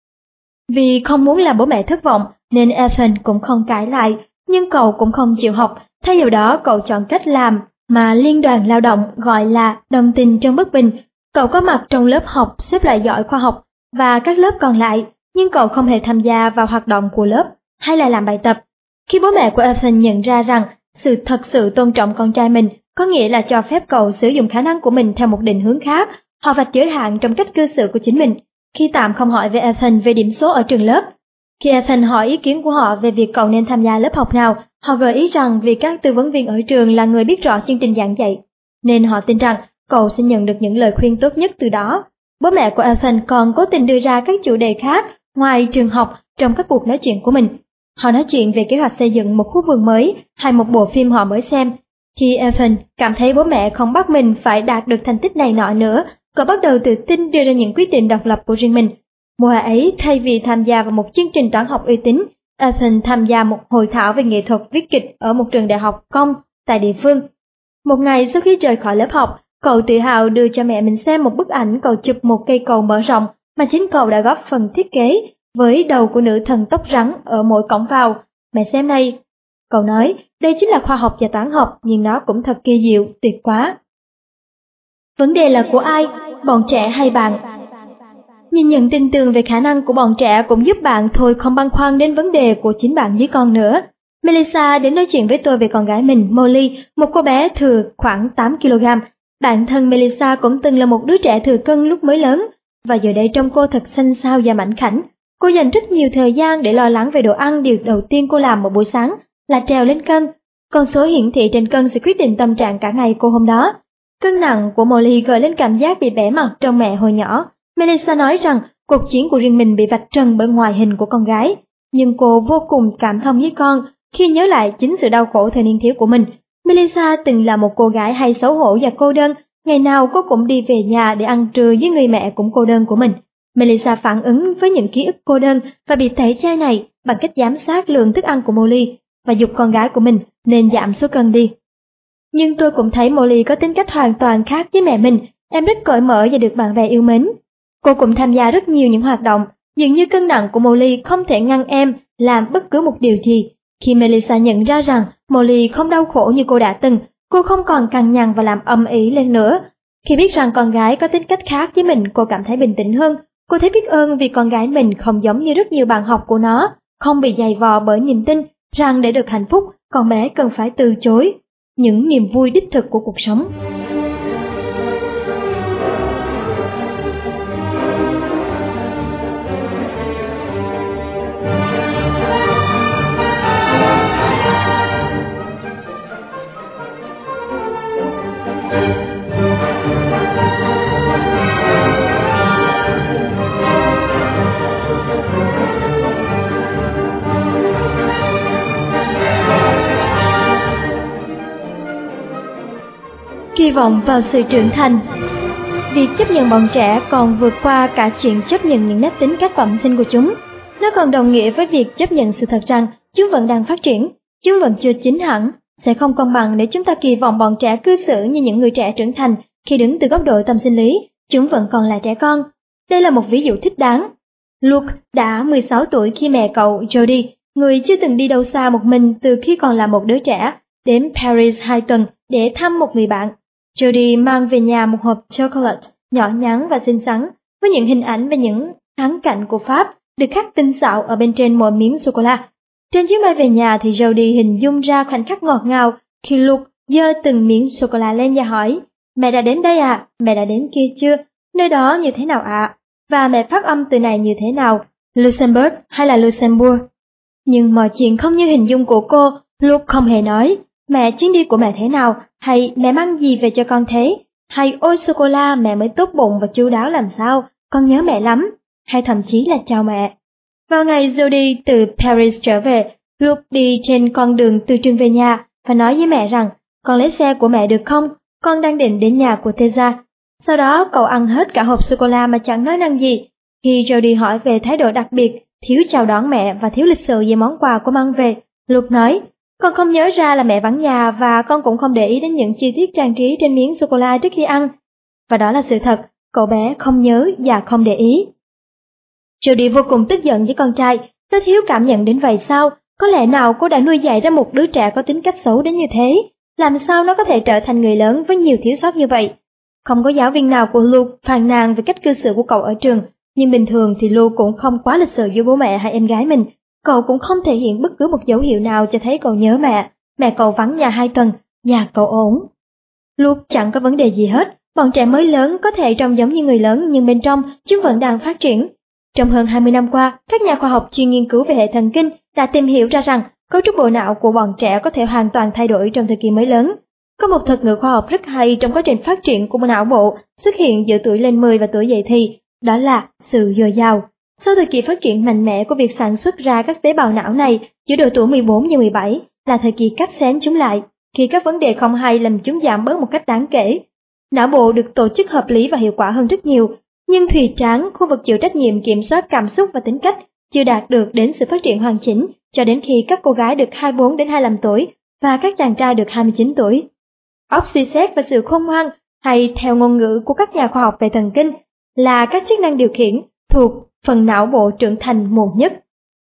Vì không muốn làm bố mẹ thất vọng nên Ethan cũng không cãi lại, nhưng cậu cũng không chịu học. Thay vào đó cậu chọn cách làm mà Liên đoàn Lao động gọi là đồng tình trong bất bình. Cậu có mặt trong lớp học xếp loại giỏi khoa học và các lớp còn lại, nhưng cậu không hề tham gia vào hoạt động của lớp hay là làm bài tập. Khi bố mẹ của Ethan nhận ra rằng sự thật sự tôn trọng con trai mình có nghĩa là cho phép cậu sử dụng khả năng của mình theo một định hướng khác, họ vạch giới hạn trong cách cư xử của chính mình. Khi tạm không hỏi về Ethan về điểm số ở trường lớp, khi Ethan hỏi ý kiến của họ về việc cậu nên tham gia lớp học nào, họ gợi ý rằng vì các tư vấn viên ở trường là người biết rõ chương trình giảng dạy, nên họ tin rằng cậu sẽ nhận được những lời khuyên tốt nhất từ đó. Bố mẹ của Ethan còn cố tình đưa ra các chủ đề khác ngoài trường học trong các cuộc nói chuyện của mình. Họ nói chuyện về kế hoạch xây dựng một khu vườn mới hay một bộ phim họ mới xem. Khi Ethan cảm thấy bố mẹ không bắt mình phải đạt được thành tích này nọ nữa, cậu bắt đầu tự tin đưa ra những quyết định độc lập của riêng mình. Mùa hè ấy, thay vì tham gia vào một chương trình toán học uy tín, Ethan tham gia một hội thảo về nghệ thuật viết kịch ở một trường đại học công tại địa phương. Một ngày sau khi rời khỏi lớp học, cậu tự hào đưa cho mẹ mình xem một bức ảnh cậu chụp một cây cầu mở rộng mà chính cậu đã góp phần thiết kế, với đầu của nữ thần tóc rắn ở mỗi cổng vào. Mẹ xem này. Cậu nói, đây chính là khoa học và toán học, nhưng nó cũng thật kỳ diệu, tuyệt quá. Vấn đề là của ai, bọn trẻ hay bạn? Nhìn nhận tin tưởng về khả năng của bọn trẻ cũng giúp bạn thôi không băn khoăn đến vấn đề của chính bạn với con nữa. Melissa đến nói chuyện với tôi về con gái mình, Molly, một cô bé thừa khoảng 8 kg. Bản thân Melissa cũng từng là một đứa trẻ thừa cân lúc mới lớn, và giờ đây trông cô thật xinh xao và mảnh khảnh. Cô dành rất nhiều thời gian để lo lắng về đồ ăn. Điều đầu tiên cô làm một buổi sáng là trèo lên cân. Con số hiển thị trên cân sẽ quyết định tâm trạng cả ngày cô hôm đó. Cân nặng của Molly gợi lên cảm giác bị bẽ mặt trong mẹ hồi nhỏ. Melissa nói rằng cuộc chiến của riêng mình bị vạch trần bởi ngoại hình của con gái, nhưng cô vô cùng cảm thông với con khi nhớ lại chính sự đau khổ thời niên thiếu của mình. Melissa từng là một cô gái hay xấu hổ và cô đơn, ngày nào cô cũng đi về nhà để ăn trưa với người mẹ cũng cô đơn của mình. Melissa phản ứng với những ký ức cô đơn và bị tẩy chay này bằng cách giám sát lượng thức ăn của Molly và giục con gái của mình nên giảm số cân đi. Nhưng tôi cũng thấy Molly có tính cách hoàn toàn khác với mẹ mình, em rất cởi mở và được bạn bè yêu mến. Cô cũng tham gia rất nhiều những hoạt động, dường như cân nặng của Molly không thể ngăn em làm bất cứ một điều gì. Khi Melissa nhận ra rằng Molly không đau khổ như cô đã từng, cô không còn cằn nhằn và làm ầm ĩ lên nữa. Khi biết rằng con gái có tính cách khác với mình, cô cảm thấy bình tĩnh hơn. Cô thấy biết ơn vì con gái mình không giống như rất nhiều bạn học của nó, không bị dày vò bởi niềm tin rằng để được hạnh phúc, con bé cần phải từ chối những niềm vui đích thực của cuộc sống. Kỳ vọng vào sự trưởng thành. Việc chấp nhận bọn trẻ còn vượt qua cả chuyện chấp nhận những nét tính cách bẩm sinh của chúng. Nó còn đồng nghĩa với việc chấp nhận sự thật rằng chúng vẫn đang phát triển, chúng vẫn chưa chín hẳn. Sẽ không công bằng để chúng ta kỳ vọng bọn trẻ cư xử như những người trẻ trưởng thành khi đứng từ góc độ tâm sinh lý, chúng vẫn còn là trẻ con. Đây là một ví dụ thích đáng. Luke đã 16 tuổi khi mẹ cậu Jody, người chưa từng đi đâu xa một mình từ khi còn là một đứa trẻ, đến Paris 2 tuần để thăm một người bạn. Jody mang về nhà một hộp chocolate nhỏ nhắn và xinh xắn với những hình ảnh về những thắng cảnh của Pháp được khắc tinh xảo ở bên trên mỗi miếng sô-cô-la. Trên chuyến bay về nhà thì Jody hình dung ra khoảnh khắc ngọt ngào khi Luke giơ từng miếng sô-cô-la lên và hỏi: "Mẹ đã đến đây à? Mẹ đã đến kia chưa? Nơi đó như thế nào ạ? Và mẹ phát âm từ này như thế nào? Luxembourg hay là Luxembourg. Nhưng mọi chuyện không như hình dung của cô, Luke không hề nói, mẹ chuyến đi của mẹ thế nào, hay mẹ mang gì về cho con thế, hay ôi sô-cô-la mẹ mới tốt bụng và chu đáo làm sao, con nhớ mẹ lắm, hay thậm chí là chào mẹ. Vào ngày Jody từ Paris trở về, Luke đi trên con đường từ trường về nhà và nói với mẹ rằng, con lấy xe của mẹ được không, con đang định đến nhà của Teza. Sau đó cậu ăn hết cả hộp sô-cô-la mà chẳng nói năng gì. Khi Jody hỏi về thái độ đặc biệt, thiếu chào đón mẹ và thiếu lịch sự về món quà cô mang về, Luke nói, con không nhớ ra là mẹ vắng nhà và con cũng không để ý đến những chi tiết trang trí trên miếng sô-cô-la trước khi ăn. Và đó là sự thật, cậu bé không nhớ và không để ý. Jody vô cùng tức giận với con trai, nó thiếu cảm nhận đến vậy sao? Có lẽ nào cô đã nuôi dạy ra một đứa trẻ có tính cách xấu đến như thế? Làm sao nó có thể trở thành người lớn với nhiều thiếu sót như vậy? Không có giáo viên nào của Luke phàn nàn về cách cư xử của cậu ở trường, nhưng bình thường thì Luke cũng không quá lịch sự với bố mẹ hay em gái mình. Cậu cũng không thể hiện bất cứ một dấu hiệu nào cho thấy cậu nhớ mẹ cậu vắng nhà 2 tuần, và cậu ổn. Luke chẳng có vấn đề gì hết, bọn trẻ mới lớn có thể trông giống như người lớn nhưng bên trong chúng vẫn đang phát triển. Trong hơn 20 năm qua, các nhà khoa học chuyên nghiên cứu về hệ thần kinh đã tìm hiểu ra rằng cấu trúc bộ não của bọn trẻ có thể hoàn toàn thay đổi trong thời kỳ mới lớn. Có một thuật ngữ khoa học rất hay trong quá trình phát triển của não bộ xuất hiện giữa tuổi lên 10 và tuổi dậy thì, đó là sự dồi dào. Sau thời kỳ phát triển mạnh mẽ của việc sản xuất ra các tế bào não này giữa độ tuổi 14 và 17 là thời kỳ cắt xén chúng lại, khi các vấn đề không hay làm chúng giảm bớt một cách đáng kể. Não bộ được tổ chức hợp lý và hiệu quả hơn rất nhiều, nhưng thùy trán, khu vực chịu trách nhiệm kiểm soát cảm xúc và tính cách, chưa đạt được đến sự phát triển hoàn chỉnh cho đến khi các cô gái được 24 đến 25 tuổi và các chàng trai được 29 tuổi. Óc suy xét và sự khôn ngoan, hay theo ngôn ngữ của các nhà khoa học về thần kinh, là các chức năng điều khiển thuộc phần não bộ trưởng thành muộn nhất.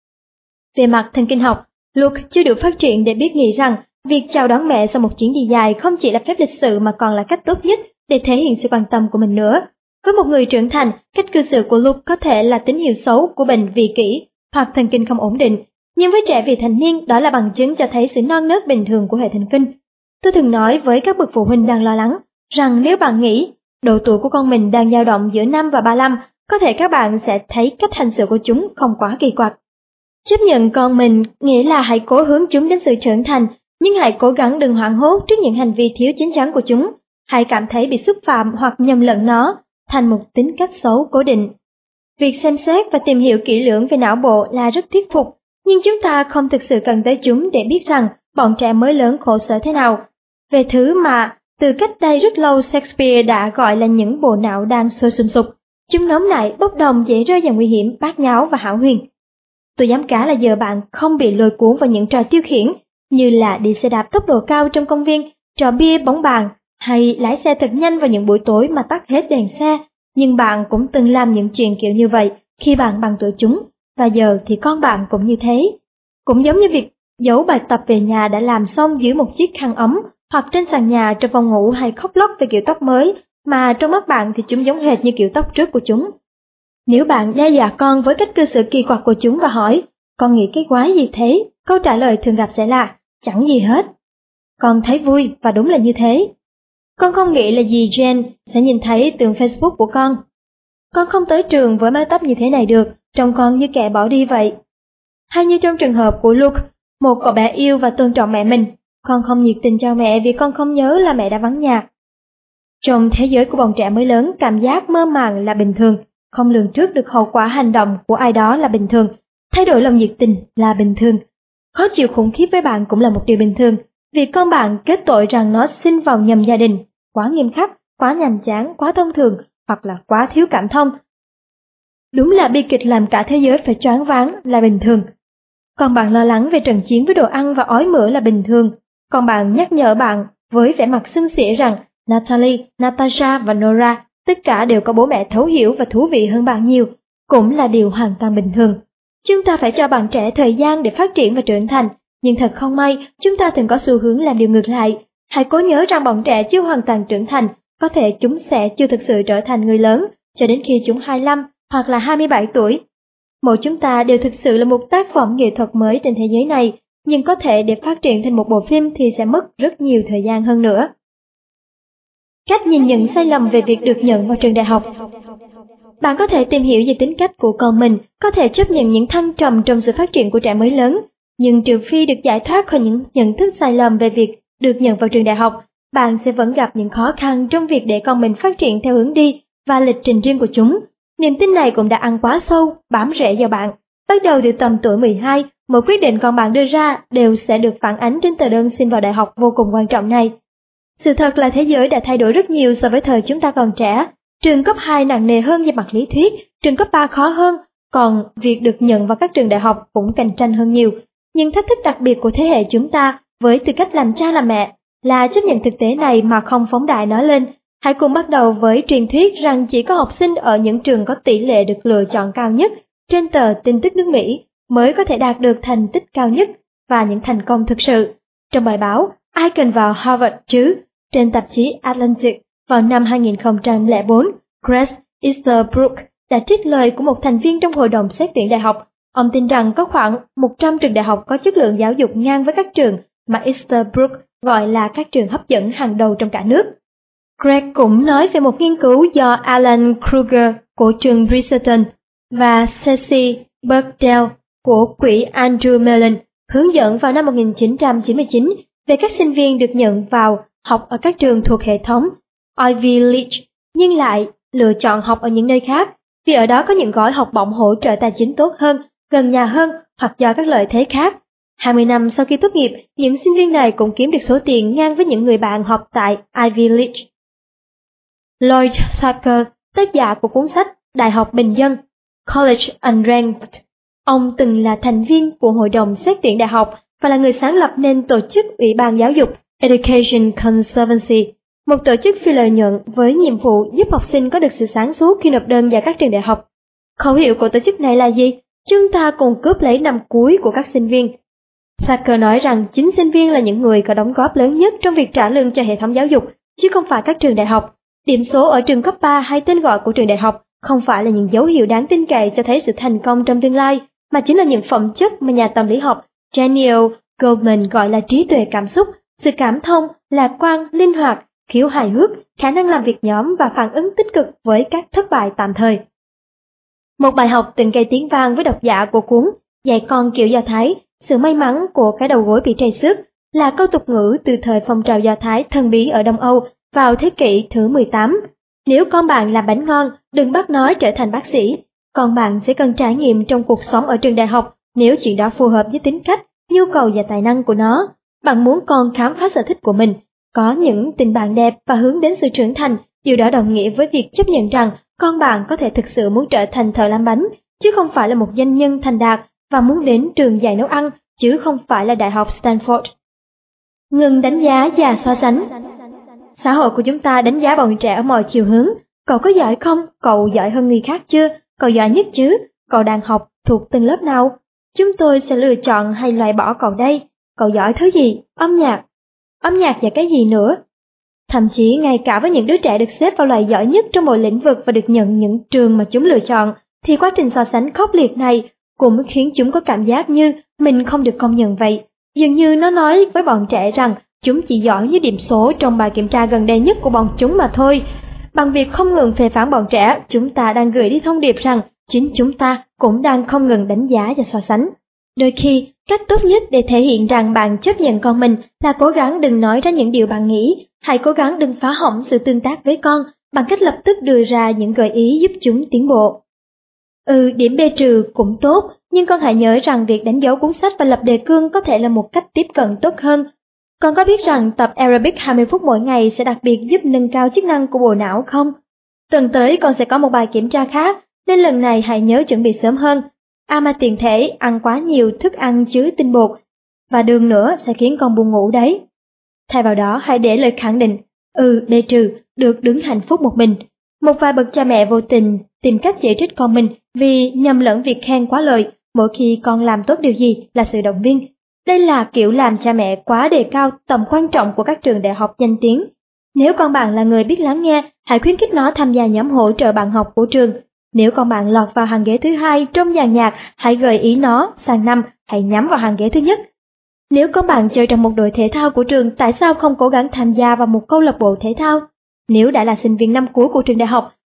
Về mặt thần kinh học, Luke chưa đủ phát triển để biết nghĩ rằng việc chào đón mẹ sau một chuyến đi dài không chỉ là phép lịch sự mà còn là cách tốt nhất để thể hiện sự quan tâm của mình nữa. Với một người trưởng thành, cách cư xử của Luke có thể là tín hiệu xấu của bệnh vị kỷ hoặc thần kinh không ổn định, nhưng với trẻ vị thành niên đó là bằng chứng cho thấy sự non nớt bình thường của hệ thần kinh. Tôi thường nói với các bậc phụ huynh đang lo lắng rằng nếu bạn nghĩ độ tuổi của con mình đang dao động giữa 5 và 35, có thể các bạn sẽ thấy cách hành xử của chúng không quá kỳ quặc. Chấp nhận con mình nghĩa là hãy cố hướng chúng đến sự trưởng thành, nhưng hãy cố gắng đừng hoảng hốt trước những hành vi thiếu chín chắn của chúng. Hãy cảm thấy bị xúc phạm hoặc nhầm lẫn nó thành một tính cách xấu cố định. Việc xem xét và tìm hiểu kỹ lưỡng về não bộ là rất thuyết phục, nhưng chúng ta không thực sự cần tới chúng để biết rằng bọn trẻ mới lớn khổ sở thế nào. Về thứ mà từ cách đây rất lâu Shakespeare đã gọi là những bộ não đang sôi sùng sục, chúng nóng nảy, bốc đồng, dễ rơi vào nguy hiểm, bát nháo và hão huyền. Tôi dám cá là giờ bạn không bị lôi cuốn vào những trò tiêu khiển như là đi xe đạp tốc độ cao trong công viên, trò bia bóng bàn, hay lái xe thật nhanh vào những buổi tối mà tắt hết đèn xe, nhưng bạn cũng từng làm những chuyện kiểu như vậy khi bạn bằng tuổi chúng, và giờ thì con bạn cũng như thế. Cũng giống như việc giấu bài tập về nhà đã làm xong dưới một chiếc khăn ấm, hoặc trên sàn nhà trong phòng ngủ, hay khóc lóc về kiểu tóc mới, mà trong mắt bạn thì chúng giống hệt như kiểu tóc trước của chúng. Nếu bạn đe dọa con với cách cư xử kỳ quặc của chúng và hỏi, con nghĩ cái quái gì thế? Câu trả lời thường gặp sẽ là, chẳng gì hết. Con thấy vui và đúng là như thế. Con không nghĩ là dì Jen sẽ nhìn thấy tường Facebook của con. Con không tới trường với mái tóc như thế này được, trông con như kẻ bỏ đi vậy. Hay như trong trường hợp của Luke, một cậu bé yêu và tôn trọng mẹ mình, con không nhiệt tình chào mẹ vì con không nhớ là mẹ đã vắng nhà. Trong thế giới của bọn trẻ mới lớn, cảm giác mơ màng là bình thường, không lường trước được hậu quả hành động của ai đó là bình thường, thay đổi lòng nhiệt tình là bình thường. Khó chịu khủng khiếp với bạn cũng là một điều bình thường, vì con bạn kết tội rằng nó sinh vào nhầm gia đình, quá nghiêm khắc, quá nhàm chán, quá thông thường, hoặc là quá thiếu cảm thông. Đúng là bi kịch làm cả thế giới phải choáng váng là bình thường. Còn bạn lo lắng về trận chiến với đồ ăn và ói mửa là bình thường. Còn bạn nhắc nhở bạn với vẻ mặt xưng xỉa rằng Natalie, Natasha và Nora tất cả đều có bố mẹ thấu hiểu và thú vị hơn bạn nhiều, cũng là điều hoàn toàn bình thường. Chúng ta phải cho bạn trẻ thời gian để phát triển và trưởng thành, nhưng thật không may, chúng ta thường có xu hướng làm điều ngược lại. Hãy cố nhớ rằng bọn trẻ chưa hoàn toàn trưởng thành, có thể chúng sẽ chưa thực sự trở thành người lớn cho đến khi chúng 25 hoặc là 27 tuổi. Mỗi chúng ta đều thực sự là một tác phẩm nghệ thuật mới trên thế giới này, nhưng có thể để phát triển thành một bộ phim thì sẽ mất rất nhiều thời gian hơn nữa. Cách nhìn nhận sai lầm về việc được nhận vào trường đại học. Bạn có thể tìm hiểu về tính cách của con mình, có thể chấp nhận những thăng trầm trong sự phát triển của trẻ mới lớn. Nhưng trừ phi được giải thoát khỏi những nhận thức sai lầm về việc được nhận vào trường đại học, bạn sẽ vẫn gặp những khó khăn trong việc để con mình phát triển theo hướng đi và lịch trình riêng của chúng. Niềm tin này cũng đã ăn quá sâu, bám rễ vào bạn. Bắt đầu từ tầm tuổi 12, mỗi quyết định con bạn đưa ra đều sẽ được phản ánh trên tờ đơn xin vào đại học vô cùng quan trọng này. Sự thật là thế giới đã thay đổi rất nhiều so với thời chúng ta còn trẻ. Trường cấp 2 nặng nề hơn về mặt lý thuyết, trường cấp 3 khó hơn, còn việc được nhận vào các trường đại học cũng cạnh tranh hơn nhiều. Nhưng thách thức đặc biệt của thế hệ chúng ta với tư cách làm cha làm mẹ là chấp nhận thực tế này mà không phóng đại nó lên. Hãy cùng bắt đầu với truyền thuyết rằng chỉ có học sinh ở những trường có tỷ lệ được lựa chọn cao nhất trên tờ tin tức nước Mỹ mới có thể đạt được thành tích cao nhất và những thành công thực sự. Trong bài báo Ai cần vào Harvard chứ? Trên tạp chí Atlantic vào năm 2004, Greg Easterbrook đã trích lời của một thành viên trong hội đồng xét tuyển đại học. Ông tin rằng có khoảng 100 trường đại học có chất lượng giáo dục ngang với các trường mà Easterbrook gọi là các trường hấp dẫn hàng đầu trong cả nước. Greg cũng nói về một nghiên cứu do Alan Kruger của trường Princeton và Ceci Burkdale của quỹ Andrew Mellon hướng dẫn vào năm 1999 về các sinh viên được nhận vào học ở các trường thuộc hệ thống Ivy League nhưng lại lựa chọn học ở những nơi khác vì ở đó có những gói học bổng hỗ trợ tài chính tốt hơn, gần nhà hơn hoặc do các lợi thế khác. 20 năm sau khi tốt nghiệp, những sinh viên này cũng kiếm được số tiền ngang với những người bạn học tại Ivy League. Lloyd Thacker, tác giả của cuốn sách Đại học Bình dân, College Unranked, ông từng là thành viên của hội đồng xét tuyển đại học và là người sáng lập nên tổ chức Ủy ban Giáo dục Education Conservancy, một tổ chức phi lợi nhuận với nhiệm vụ giúp học sinh có được sự sáng suốt khi nộp đơn vào các trường đại học. Khẩu hiệu của tổ chức này là gì? Chúng ta cùng cướp lấy năm cuối của các sinh viên. Thacker nói rằng chính sinh viên là những người có đóng góp lớn nhất trong việc trả lương cho hệ thống giáo dục, chứ không phải các trường đại học. Điểm số ở trường cấp 3 hay tên gọi của trường đại học không phải là những dấu hiệu đáng tin cậy cho thấy sự thành công trong tương lai, mà chính là những phẩm chất mà nhà tâm lý học Daniel Goleman gọi là trí tuệ cảm xúc, sự cảm thông, lạc quan, linh hoạt, khiếu hài hước, khả năng làm việc nhóm và phản ứng tích cực với các thất bại tạm thời. Một bài học từng gây tiếng vang với độc giả của cuốn Dạy con kiểu Do Thái, sự may mắn của cái đầu gối bị trầy xước là câu tục ngữ từ thời phong trào Do Thái thần bí ở Đông Âu vào thế kỷ thứ 18. Nếu con bạn làm bánh ngon, đừng bắt nó trở thành bác sĩ. Con bạn sẽ cần trải nghiệm trong cuộc sống ở trường đại học nếu chuyện đó phù hợp với tính cách, nhu cầu và tài năng của nó. Bạn muốn con khám phá sở thích của mình, có những tình bạn đẹp và hướng đến sự trưởng thành. Điều đó đồng nghĩa với việc chấp nhận rằng con bạn có thể thực sự muốn trở thành thợ làm bánh, chứ không phải là một doanh nhân thành đạt và muốn đến trường dạy nấu ăn, chứ không phải là Đại học Stanford. Ngừng đánh giá và so sánh. Xã hội của chúng ta đánh giá bọn trẻ ở mọi chiều hướng. Cậu có giỏi không? Cậu giỏi hơn người khác chưa? Cậu giỏi nhất chứ? Cậu đang học thuộc từng lớp nào? Chúng tôi sẽ lựa chọn hay loại bỏ cậu đây. Cậu giỏi thứ gì? Âm nhạc. Âm nhạc và cái gì nữa? Thậm chí ngay cả với những đứa trẻ được xếp vào loại giỏi nhất trong mọi lĩnh vực và được nhận những trường mà chúng lựa chọn, thì quá trình so sánh khốc liệt này cũng khiến chúng có cảm giác như mình không được công nhận vậy. Dường như nó nói với bọn trẻ rằng chúng chỉ giỏi như điểm số trong bài kiểm tra gần đây nhất của bọn chúng mà thôi. Bằng việc không ngừng phê phán bọn trẻ, chúng ta đang gửi đi thông điệp rằng chính chúng ta cũng đang không ngừng đánh giá và so sánh. Đôi khi, cách tốt nhất để thể hiện rằng bạn chấp nhận con mình là cố gắng đừng nói ra những điều bạn nghĩ. Hãy cố gắng đừng phá hỏng sự tương tác với con bằng cách lập tức đưa ra những gợi ý giúp chúng tiến bộ. Điểm B trừ cũng tốt, nhưng con hãy nhớ rằng việc đánh dấu cuốn sách và lập đề cương có thể là một cách tiếp cận tốt hơn. Con có biết rằng tập aerobic 20 phút mỗi ngày sẽ đặc biệt giúp nâng cao chức năng của bộ não không? Tuần tới con sẽ có một bài kiểm tra khác, nên lần này hãy nhớ chuẩn bị sớm hơn. Mà tiền thể ăn quá nhiều thức ăn chứa tinh bột và đường nữa sẽ khiến con buồn ngủ đấy. Thay vào đó hãy để lời khẳng định, B trừ, được đứng hạnh phúc một mình. Một vài bậc cha mẹ vô tình tìm cách chỉ trích con mình vì nhầm lẫn việc khen quá lời mỗi khi con làm tốt điều gì là sự động viên. Đây là kiểu làm cha mẹ quá đề cao tầm quan trọng của các trường đại học danh tiếng. Nếu con bạn là người biết lắng nghe, hãy khuyến khích nó tham gia nhóm hỗ trợ bạn học của trường. Nếu con bạn lọt vào hàng ghế thứ 2 trong dàn nhạc, hãy gợi ý nó sang năm hãy nhắm vào hàng ghế thứ nhất. Nếu con bạn chơi trong một đội thể thao của trường, tại sao không cố gắng tham gia vào một câu lạc bộ thể thao? Nếu đã là sinh viên năm cuối của trường đại học,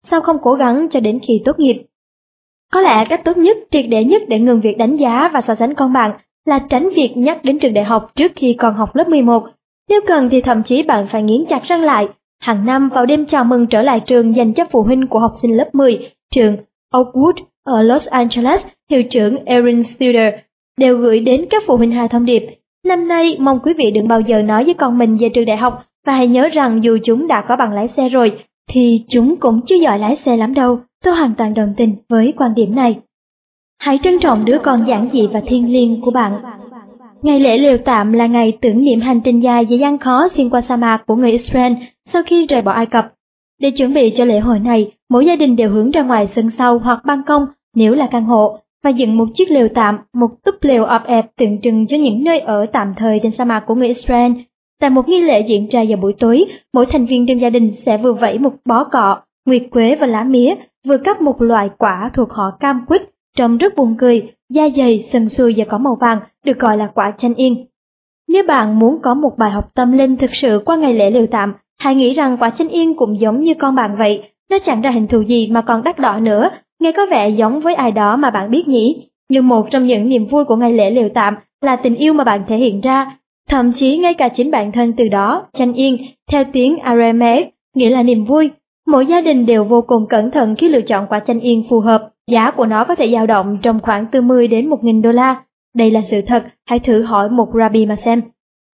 sao không cố gắng cho đến khi tốt nghiệp? Có lẽ cách tốt nhất, triệt để nhất để ngừng việc đánh giá và so sánh con bạn là tránh việc nhắc đến trường đại học trước khi còn học lớp 11. Nếu cần thì thậm chí bạn phải nghiến chặt răng lại. Hàng năm vào đêm chào mừng trở lại trường dành cho phụ huynh của học sinh lớp 10, trường Oakwood ở Los Angeles, hiệu trưởng Erin Studer đều gửi đến các phụ huynh hai thông điệp. Năm nay, mong quý vị đừng bao giờ nói với con mình về trường đại học, và hãy nhớ rằng dù chúng đã có bằng lái xe rồi, thì chúng cũng chưa giỏi lái xe lắm đâu. Tôi hoàn toàn đồng tình với quan điểm này. Hãy trân trọng đứa con giản dị và thiêng liêng của bạn. Ngày lễ Lều Tạm là ngày tưởng niệm hành trình dài và gian khó xuyên qua sa mạc của người Israel sau khi rời bỏ Ai Cập. Để chuẩn bị cho lễ hội này, mỗi gia đình đều hướng ra ngoài sân sau hoặc ban công nếu là căn hộ và dựng một chiếc lều tạm, một túp lều ọp ẹp tượng trưng cho những nơi ở tạm thời trên sa mạc của người Israel. Tại một nghi lễ diễn ra vào buổi tối, mỗi thành viên trong gia đình sẽ vừa vẩy một bó cọ, nguyệt quế và lá mía, vừa cắt một loại quả thuộc họ cam quýt, trông rất buồn cười, da dày, sần sùi và có màu vàng, được gọi là quả chanh yên. Nếu bạn muốn có một bài học tâm linh thực sự qua ngày lễ Lều Tạm, hãy nghĩ rằng quả chanh yên cũng giống như con bạn vậy, nó chẳng ra hình thù gì mà còn đắt đỏ nữa, nghe có vẻ giống với ai đó mà bạn biết nhỉ. Nhưng một trong những niềm vui của ngày lễ Lều Tạm là tình yêu mà bạn thể hiện ra. Thậm chí ngay cả chính bản thân từ đó, chanh yên, theo tiếng Aramaic, nghĩa là niềm vui. Mỗi gia đình đều vô cùng cẩn thận khi lựa chọn quả chanh yên phù hợp, giá của nó có thể dao động trong khoảng từ 10 đến 1.000 đô la. Đây là sự thật, hãy thử hỏi một rabbi mà xem.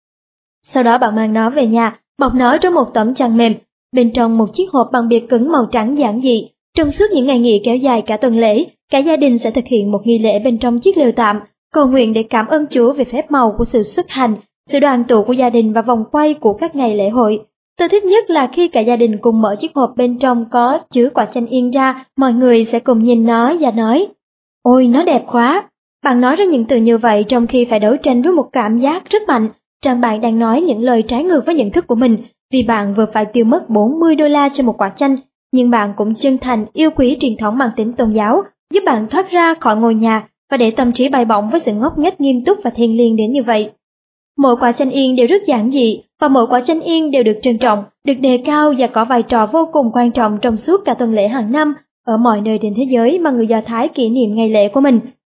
Sau đó bạn mang nó về nhà, bọc nó trong một tấm chăn mềm, bên trong một chiếc hộp bằng bìa cứng màu trắng giản dị. Trong suốt những ngày nghỉ kéo dài cả tuần lễ, cả gia đình sẽ thực hiện một nghi lễ bên trong chiếc lều tạm, cầu nguyện để cảm ơn Chúa về phép màu của sự xuất hành, sự đoàn tụ của gia đình và vòng quay của các ngày lễ hội. Tôi thích nhất là khi cả gia đình cùng mở chiếc hộp bên trong có chứa quả chanh yên ra, mọi người sẽ cùng nhìn nó và nói, ôi nó đẹp quá. Bạn nói ra những từ như vậy trong khi phải đấu tranh với một cảm giác rất mạnh, rằng bạn đang nói những lời trái ngược với nhận thức của mình, vì bạn vừa phải tiêu mất 40 đô la cho một quả chanh, nhưng bạn cũng chân thành yêu quý truyền thống mang tính tôn giáo, giúp bạn thoát ra khỏi ngôi nhà và để tâm trí bay bổng với sự ngốc nghếch nghiêm túc và thiêng liêng đến như vậy. Mỗi quả chanh yên đều rất giản dị, và mỗi quả chanh yên đều được trân trọng, được đề cao và có vai trò vô cùng quan trọng trong suốt cả tuần lễ hàng năm ở mọi nơi trên thế giới mà người Do Thái kỷ niệm ngày lễ của mình.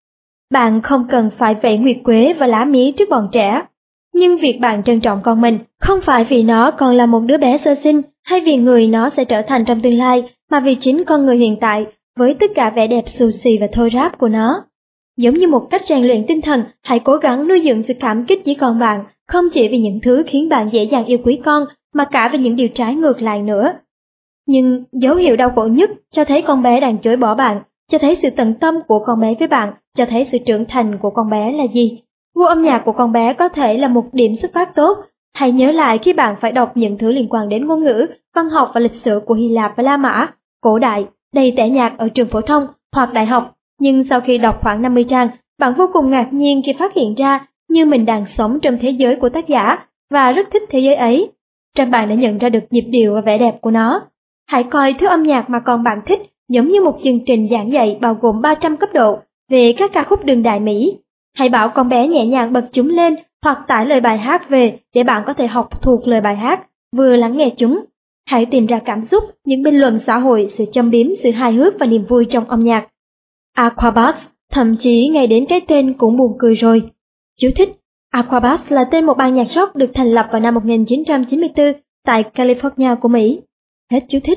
Bạn không cần phải vẩy nguyệt quế và lá mía trước bọn trẻ, nhưng việc bạn trân trọng con mình không phải vì nó còn là một đứa bé sơ sinh hay vì người nó sẽ trở thành trong tương lai, mà vì chính con người hiện tại với tất cả vẻ đẹp xù xì và thô ráp của nó. Giống như một cách rèn luyện tinh thần, hãy cố gắng nuôi dưỡng sự cảm kích với con bạn, không chỉ vì những thứ khiến bạn dễ dàng yêu quý con, mà cả vì những điều trái ngược lại nữa. Nhưng dấu hiệu đau khổ nhất cho thấy con bé đang chối bỏ bạn, cho thấy sự tận tâm của con bé với bạn, cho thấy sự trưởng thành của con bé là gì. Gu âm nhạc của con bé có thể là một điểm xuất phát tốt. Hãy nhớ lại khi bạn phải đọc những thứ liên quan đến ngôn ngữ, văn học và lịch sử của Hy Lạp và La Mã, cổ đại, đầy tẻ nhạt ở trường phổ thông hoặc đại học. Nhưng sau khi đọc khoảng 50 trang, bạn vô cùng ngạc nhiên khi phát hiện ra như mình đang sống trong thế giới của tác giả và rất thích thế giới ấy. Rằng bạn đã nhận ra được nhịp điệu và vẻ đẹp của nó. Hãy coi thứ âm nhạc mà con bạn thích giống như một chương trình giảng dạy bao gồm 300 cấp độ về các ca khúc đương đại Mỹ. Hãy bảo con bé nhẹ nhàng bật chúng lên hoặc tải lời bài hát về để bạn có thể học thuộc lời bài hát, vừa lắng nghe chúng. Hãy tìm ra cảm xúc, những bình luận xã hội, sự châm biếm, sự hài hước và niềm vui trong âm nhạc. Aquabats, thậm chí ngay đến cái tên cũng buồn cười rồi. Chú thích: Aquabats là tên một ban nhạc rock được thành lập vào năm 1994 tại California của Mỹ. Hết chú thích.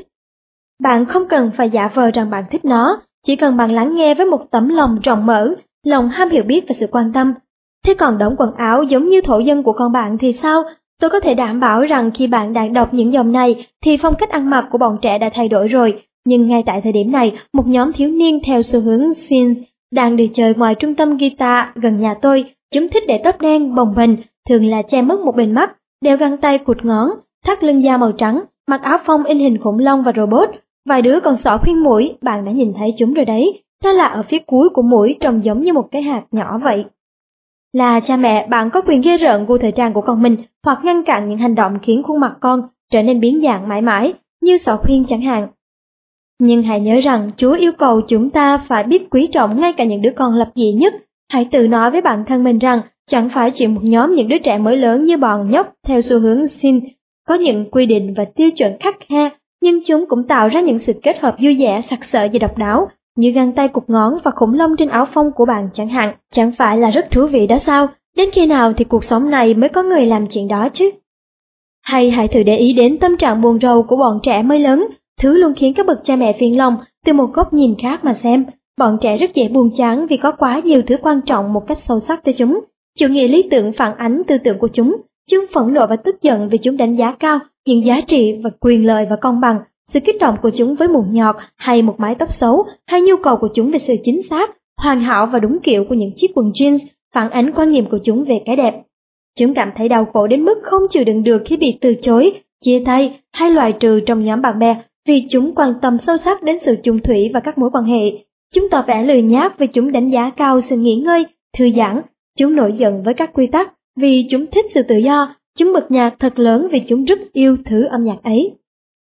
Bạn không cần phải giả vờ rằng bạn thích nó, chỉ cần bạn lắng nghe với một tấm lòng rộng mở, lòng ham hiểu biết và sự quan tâm. Thế còn đống quần áo giống như thổ dân của con bạn thì sao? Tôi có thể đảm bảo rằng khi bạn đang đọc những dòng này thì phong cách ăn mặc của bọn trẻ đã thay đổi rồi. Nhưng ngay tại thời điểm này, một nhóm thiếu niên theo xu hướng synth đang đi chơi ngoài trung tâm guitar gần nhà tôi. Chúng thích để tóc đen, bồng bềnh, thường là che mất một bên mắt, đeo găng tay cụt ngón, thắt lưng da màu trắng, mặc áo phông in hình khủng long và robot. Vài đứa còn xỏ khuyên mũi, bạn đã nhìn thấy chúng rồi đấy. Nó là ở phía cuối của mũi, trông giống như một cái hạt nhỏ vậy. Là cha mẹ, bạn có quyền ghê rợn gu thời trang của con mình, hoặc ngăn cản những hành động khiến khuôn mặt con trở nên biến dạng mãi mãi, như xỏ khuyên chẳng hạn. Nhưng hãy nhớ rằng Chúa yêu cầu chúng ta phải biết quý trọng ngay cả những đứa con lập dị nhất. Hãy tự nói với bản thân mình rằng chẳng phải chỉ một nhóm những đứa trẻ mới lớn như bọn nhóc theo xu hướng synth có những quy định và tiêu chuẩn khắt khe, nhưng chúng cũng tạo ra những sự kết hợp vui vẻ, sặc sỡ và độc đáo, như găng tay cụt ngón và khủng long trên áo phông của bạn chẳng hạn. Chẳng phải là rất thú vị đó sao? Đến khi nào thì cuộc sống này mới có người làm chuyện đó chứ? Hay hãy thử để ý đến tâm trạng buồn rầu của bọn trẻ mới lớn, thứ luôn khiến các bậc cha mẹ phiền lòng từ một góc nhìn khác mà xem. Bọn trẻ rất dễ buồn chán vì có quá nhiều thứ quan trọng một cách sâu sắc tới chúng. Chủ nghĩa lý tưởng phản ánh tư tưởng của chúng. Chúng phẫn nộ và tức giận vì chúng đánh giá cao những giá trị và quyền lợi và công bằng. Sự kích động của chúng với mụn nhọt hay một mái tóc xấu, hay nhu cầu của chúng về sự chính xác, hoàn hảo và đúng kiểu của những chiếc quần jeans phản ánh quan niệm của chúng về cái đẹp. Chúng cảm thấy đau khổ đến mức không chịu đựng được khi bị từ chối, chia tay hay loại trừ trong nhóm bạn bè vì chúng quan tâm sâu sắc đến sự chung thủy và các mối quan hệ. Chúng tỏ vẻ lười nhác vì chúng đánh giá cao sự nghỉ ngơi, thư giãn. Chúng nổi giận với các quy tắc vì chúng thích sự tự do. Chúng bật nhạc thật lớn vì chúng rất yêu thứ âm nhạc ấy.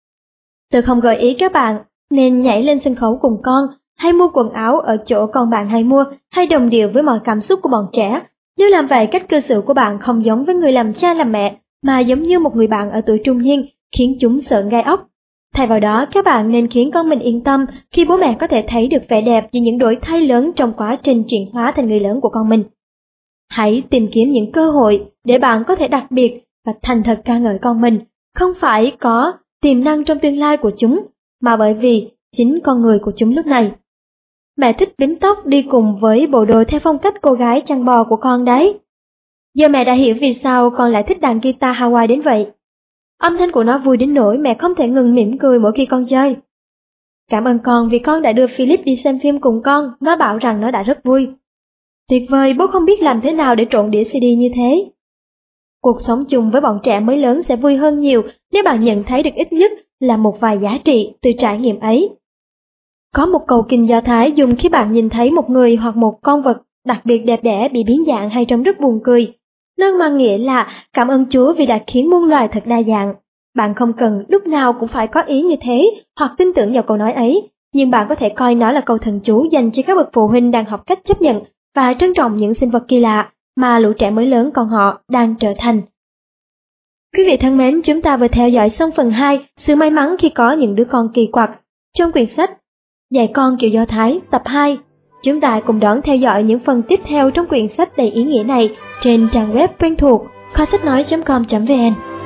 Tôi không gợi ý các bạn nên nhảy lên sân khấu cùng con, hay mua quần áo ở chỗ con bạn hay mua, hay đồng điệu với mọi cảm xúc của bọn trẻ. Nếu làm vậy, cách cư xử của bạn không giống với người làm cha làm mẹ, mà giống như một người bạn ở tuổi trung niên, khiến chúng sợ gai ốc. Thay vào đó, các bạn nên khiến con mình yên tâm khi bố mẹ có thể thấy được vẻ đẹp và những đổi thay lớn trong quá trình chuyển hóa thành người lớn của con mình. Hãy tìm kiếm những cơ hội để bạn có thể đặc biệt và thành thật ca ngợi con mình, không phải có tiềm năng trong tương lai của chúng, mà bởi vì chính con người của chúng lúc này. Mẹ thích bím tóc đi cùng với bộ đồ theo phong cách cô gái chăn bò của con đấy. Giờ mẹ đã hiểu vì sao con lại thích đàn guitar Hawaii đến vậy. Âm thanh của nó vui đến nỗi mẹ không thể ngừng mỉm cười mỗi khi con chơi. Cảm ơn con vì con đã đưa Philip đi xem phim cùng con, nó bảo rằng nó đã rất vui. Tuyệt vời, bố không biết làm thế nào để trộn đĩa CD như thế. Cuộc sống chung với bọn trẻ mới lớn sẽ vui hơn nhiều nếu bạn nhận thấy được ít nhất là một vài giá trị từ trải nghiệm ấy. Có một câu kinh Do Thái dùng khi bạn nhìn thấy một người hoặc một con vật đặc biệt đẹp đẽ bị biến dạng hay trông rất buồn cười. Nó mang nghĩa là cảm ơn Chúa vì đã khiến muôn loài thật đa dạng. Bạn không cần lúc nào cũng phải có ý như thế hoặc tin tưởng vào câu nói ấy, nhưng bạn có thể coi nó là câu thần chú dành cho các bậc phụ huynh đang học cách chấp nhận và trân trọng những sinh vật kỳ lạ mà lũ trẻ mới lớn con họ đang trở thành. Quý vị thân mến, chúng ta vừa theo dõi xong phần 2, sự may mắn khi có những đứa con kỳ quặc, trong quyển sách Dạy con kiểu Do Thái tập 2. Chúng ta cùng đón theo dõi những phần tiếp theo trong quyển sách đầy ý nghĩa này trên trang web quen thuộc kho sách nói.com.vn.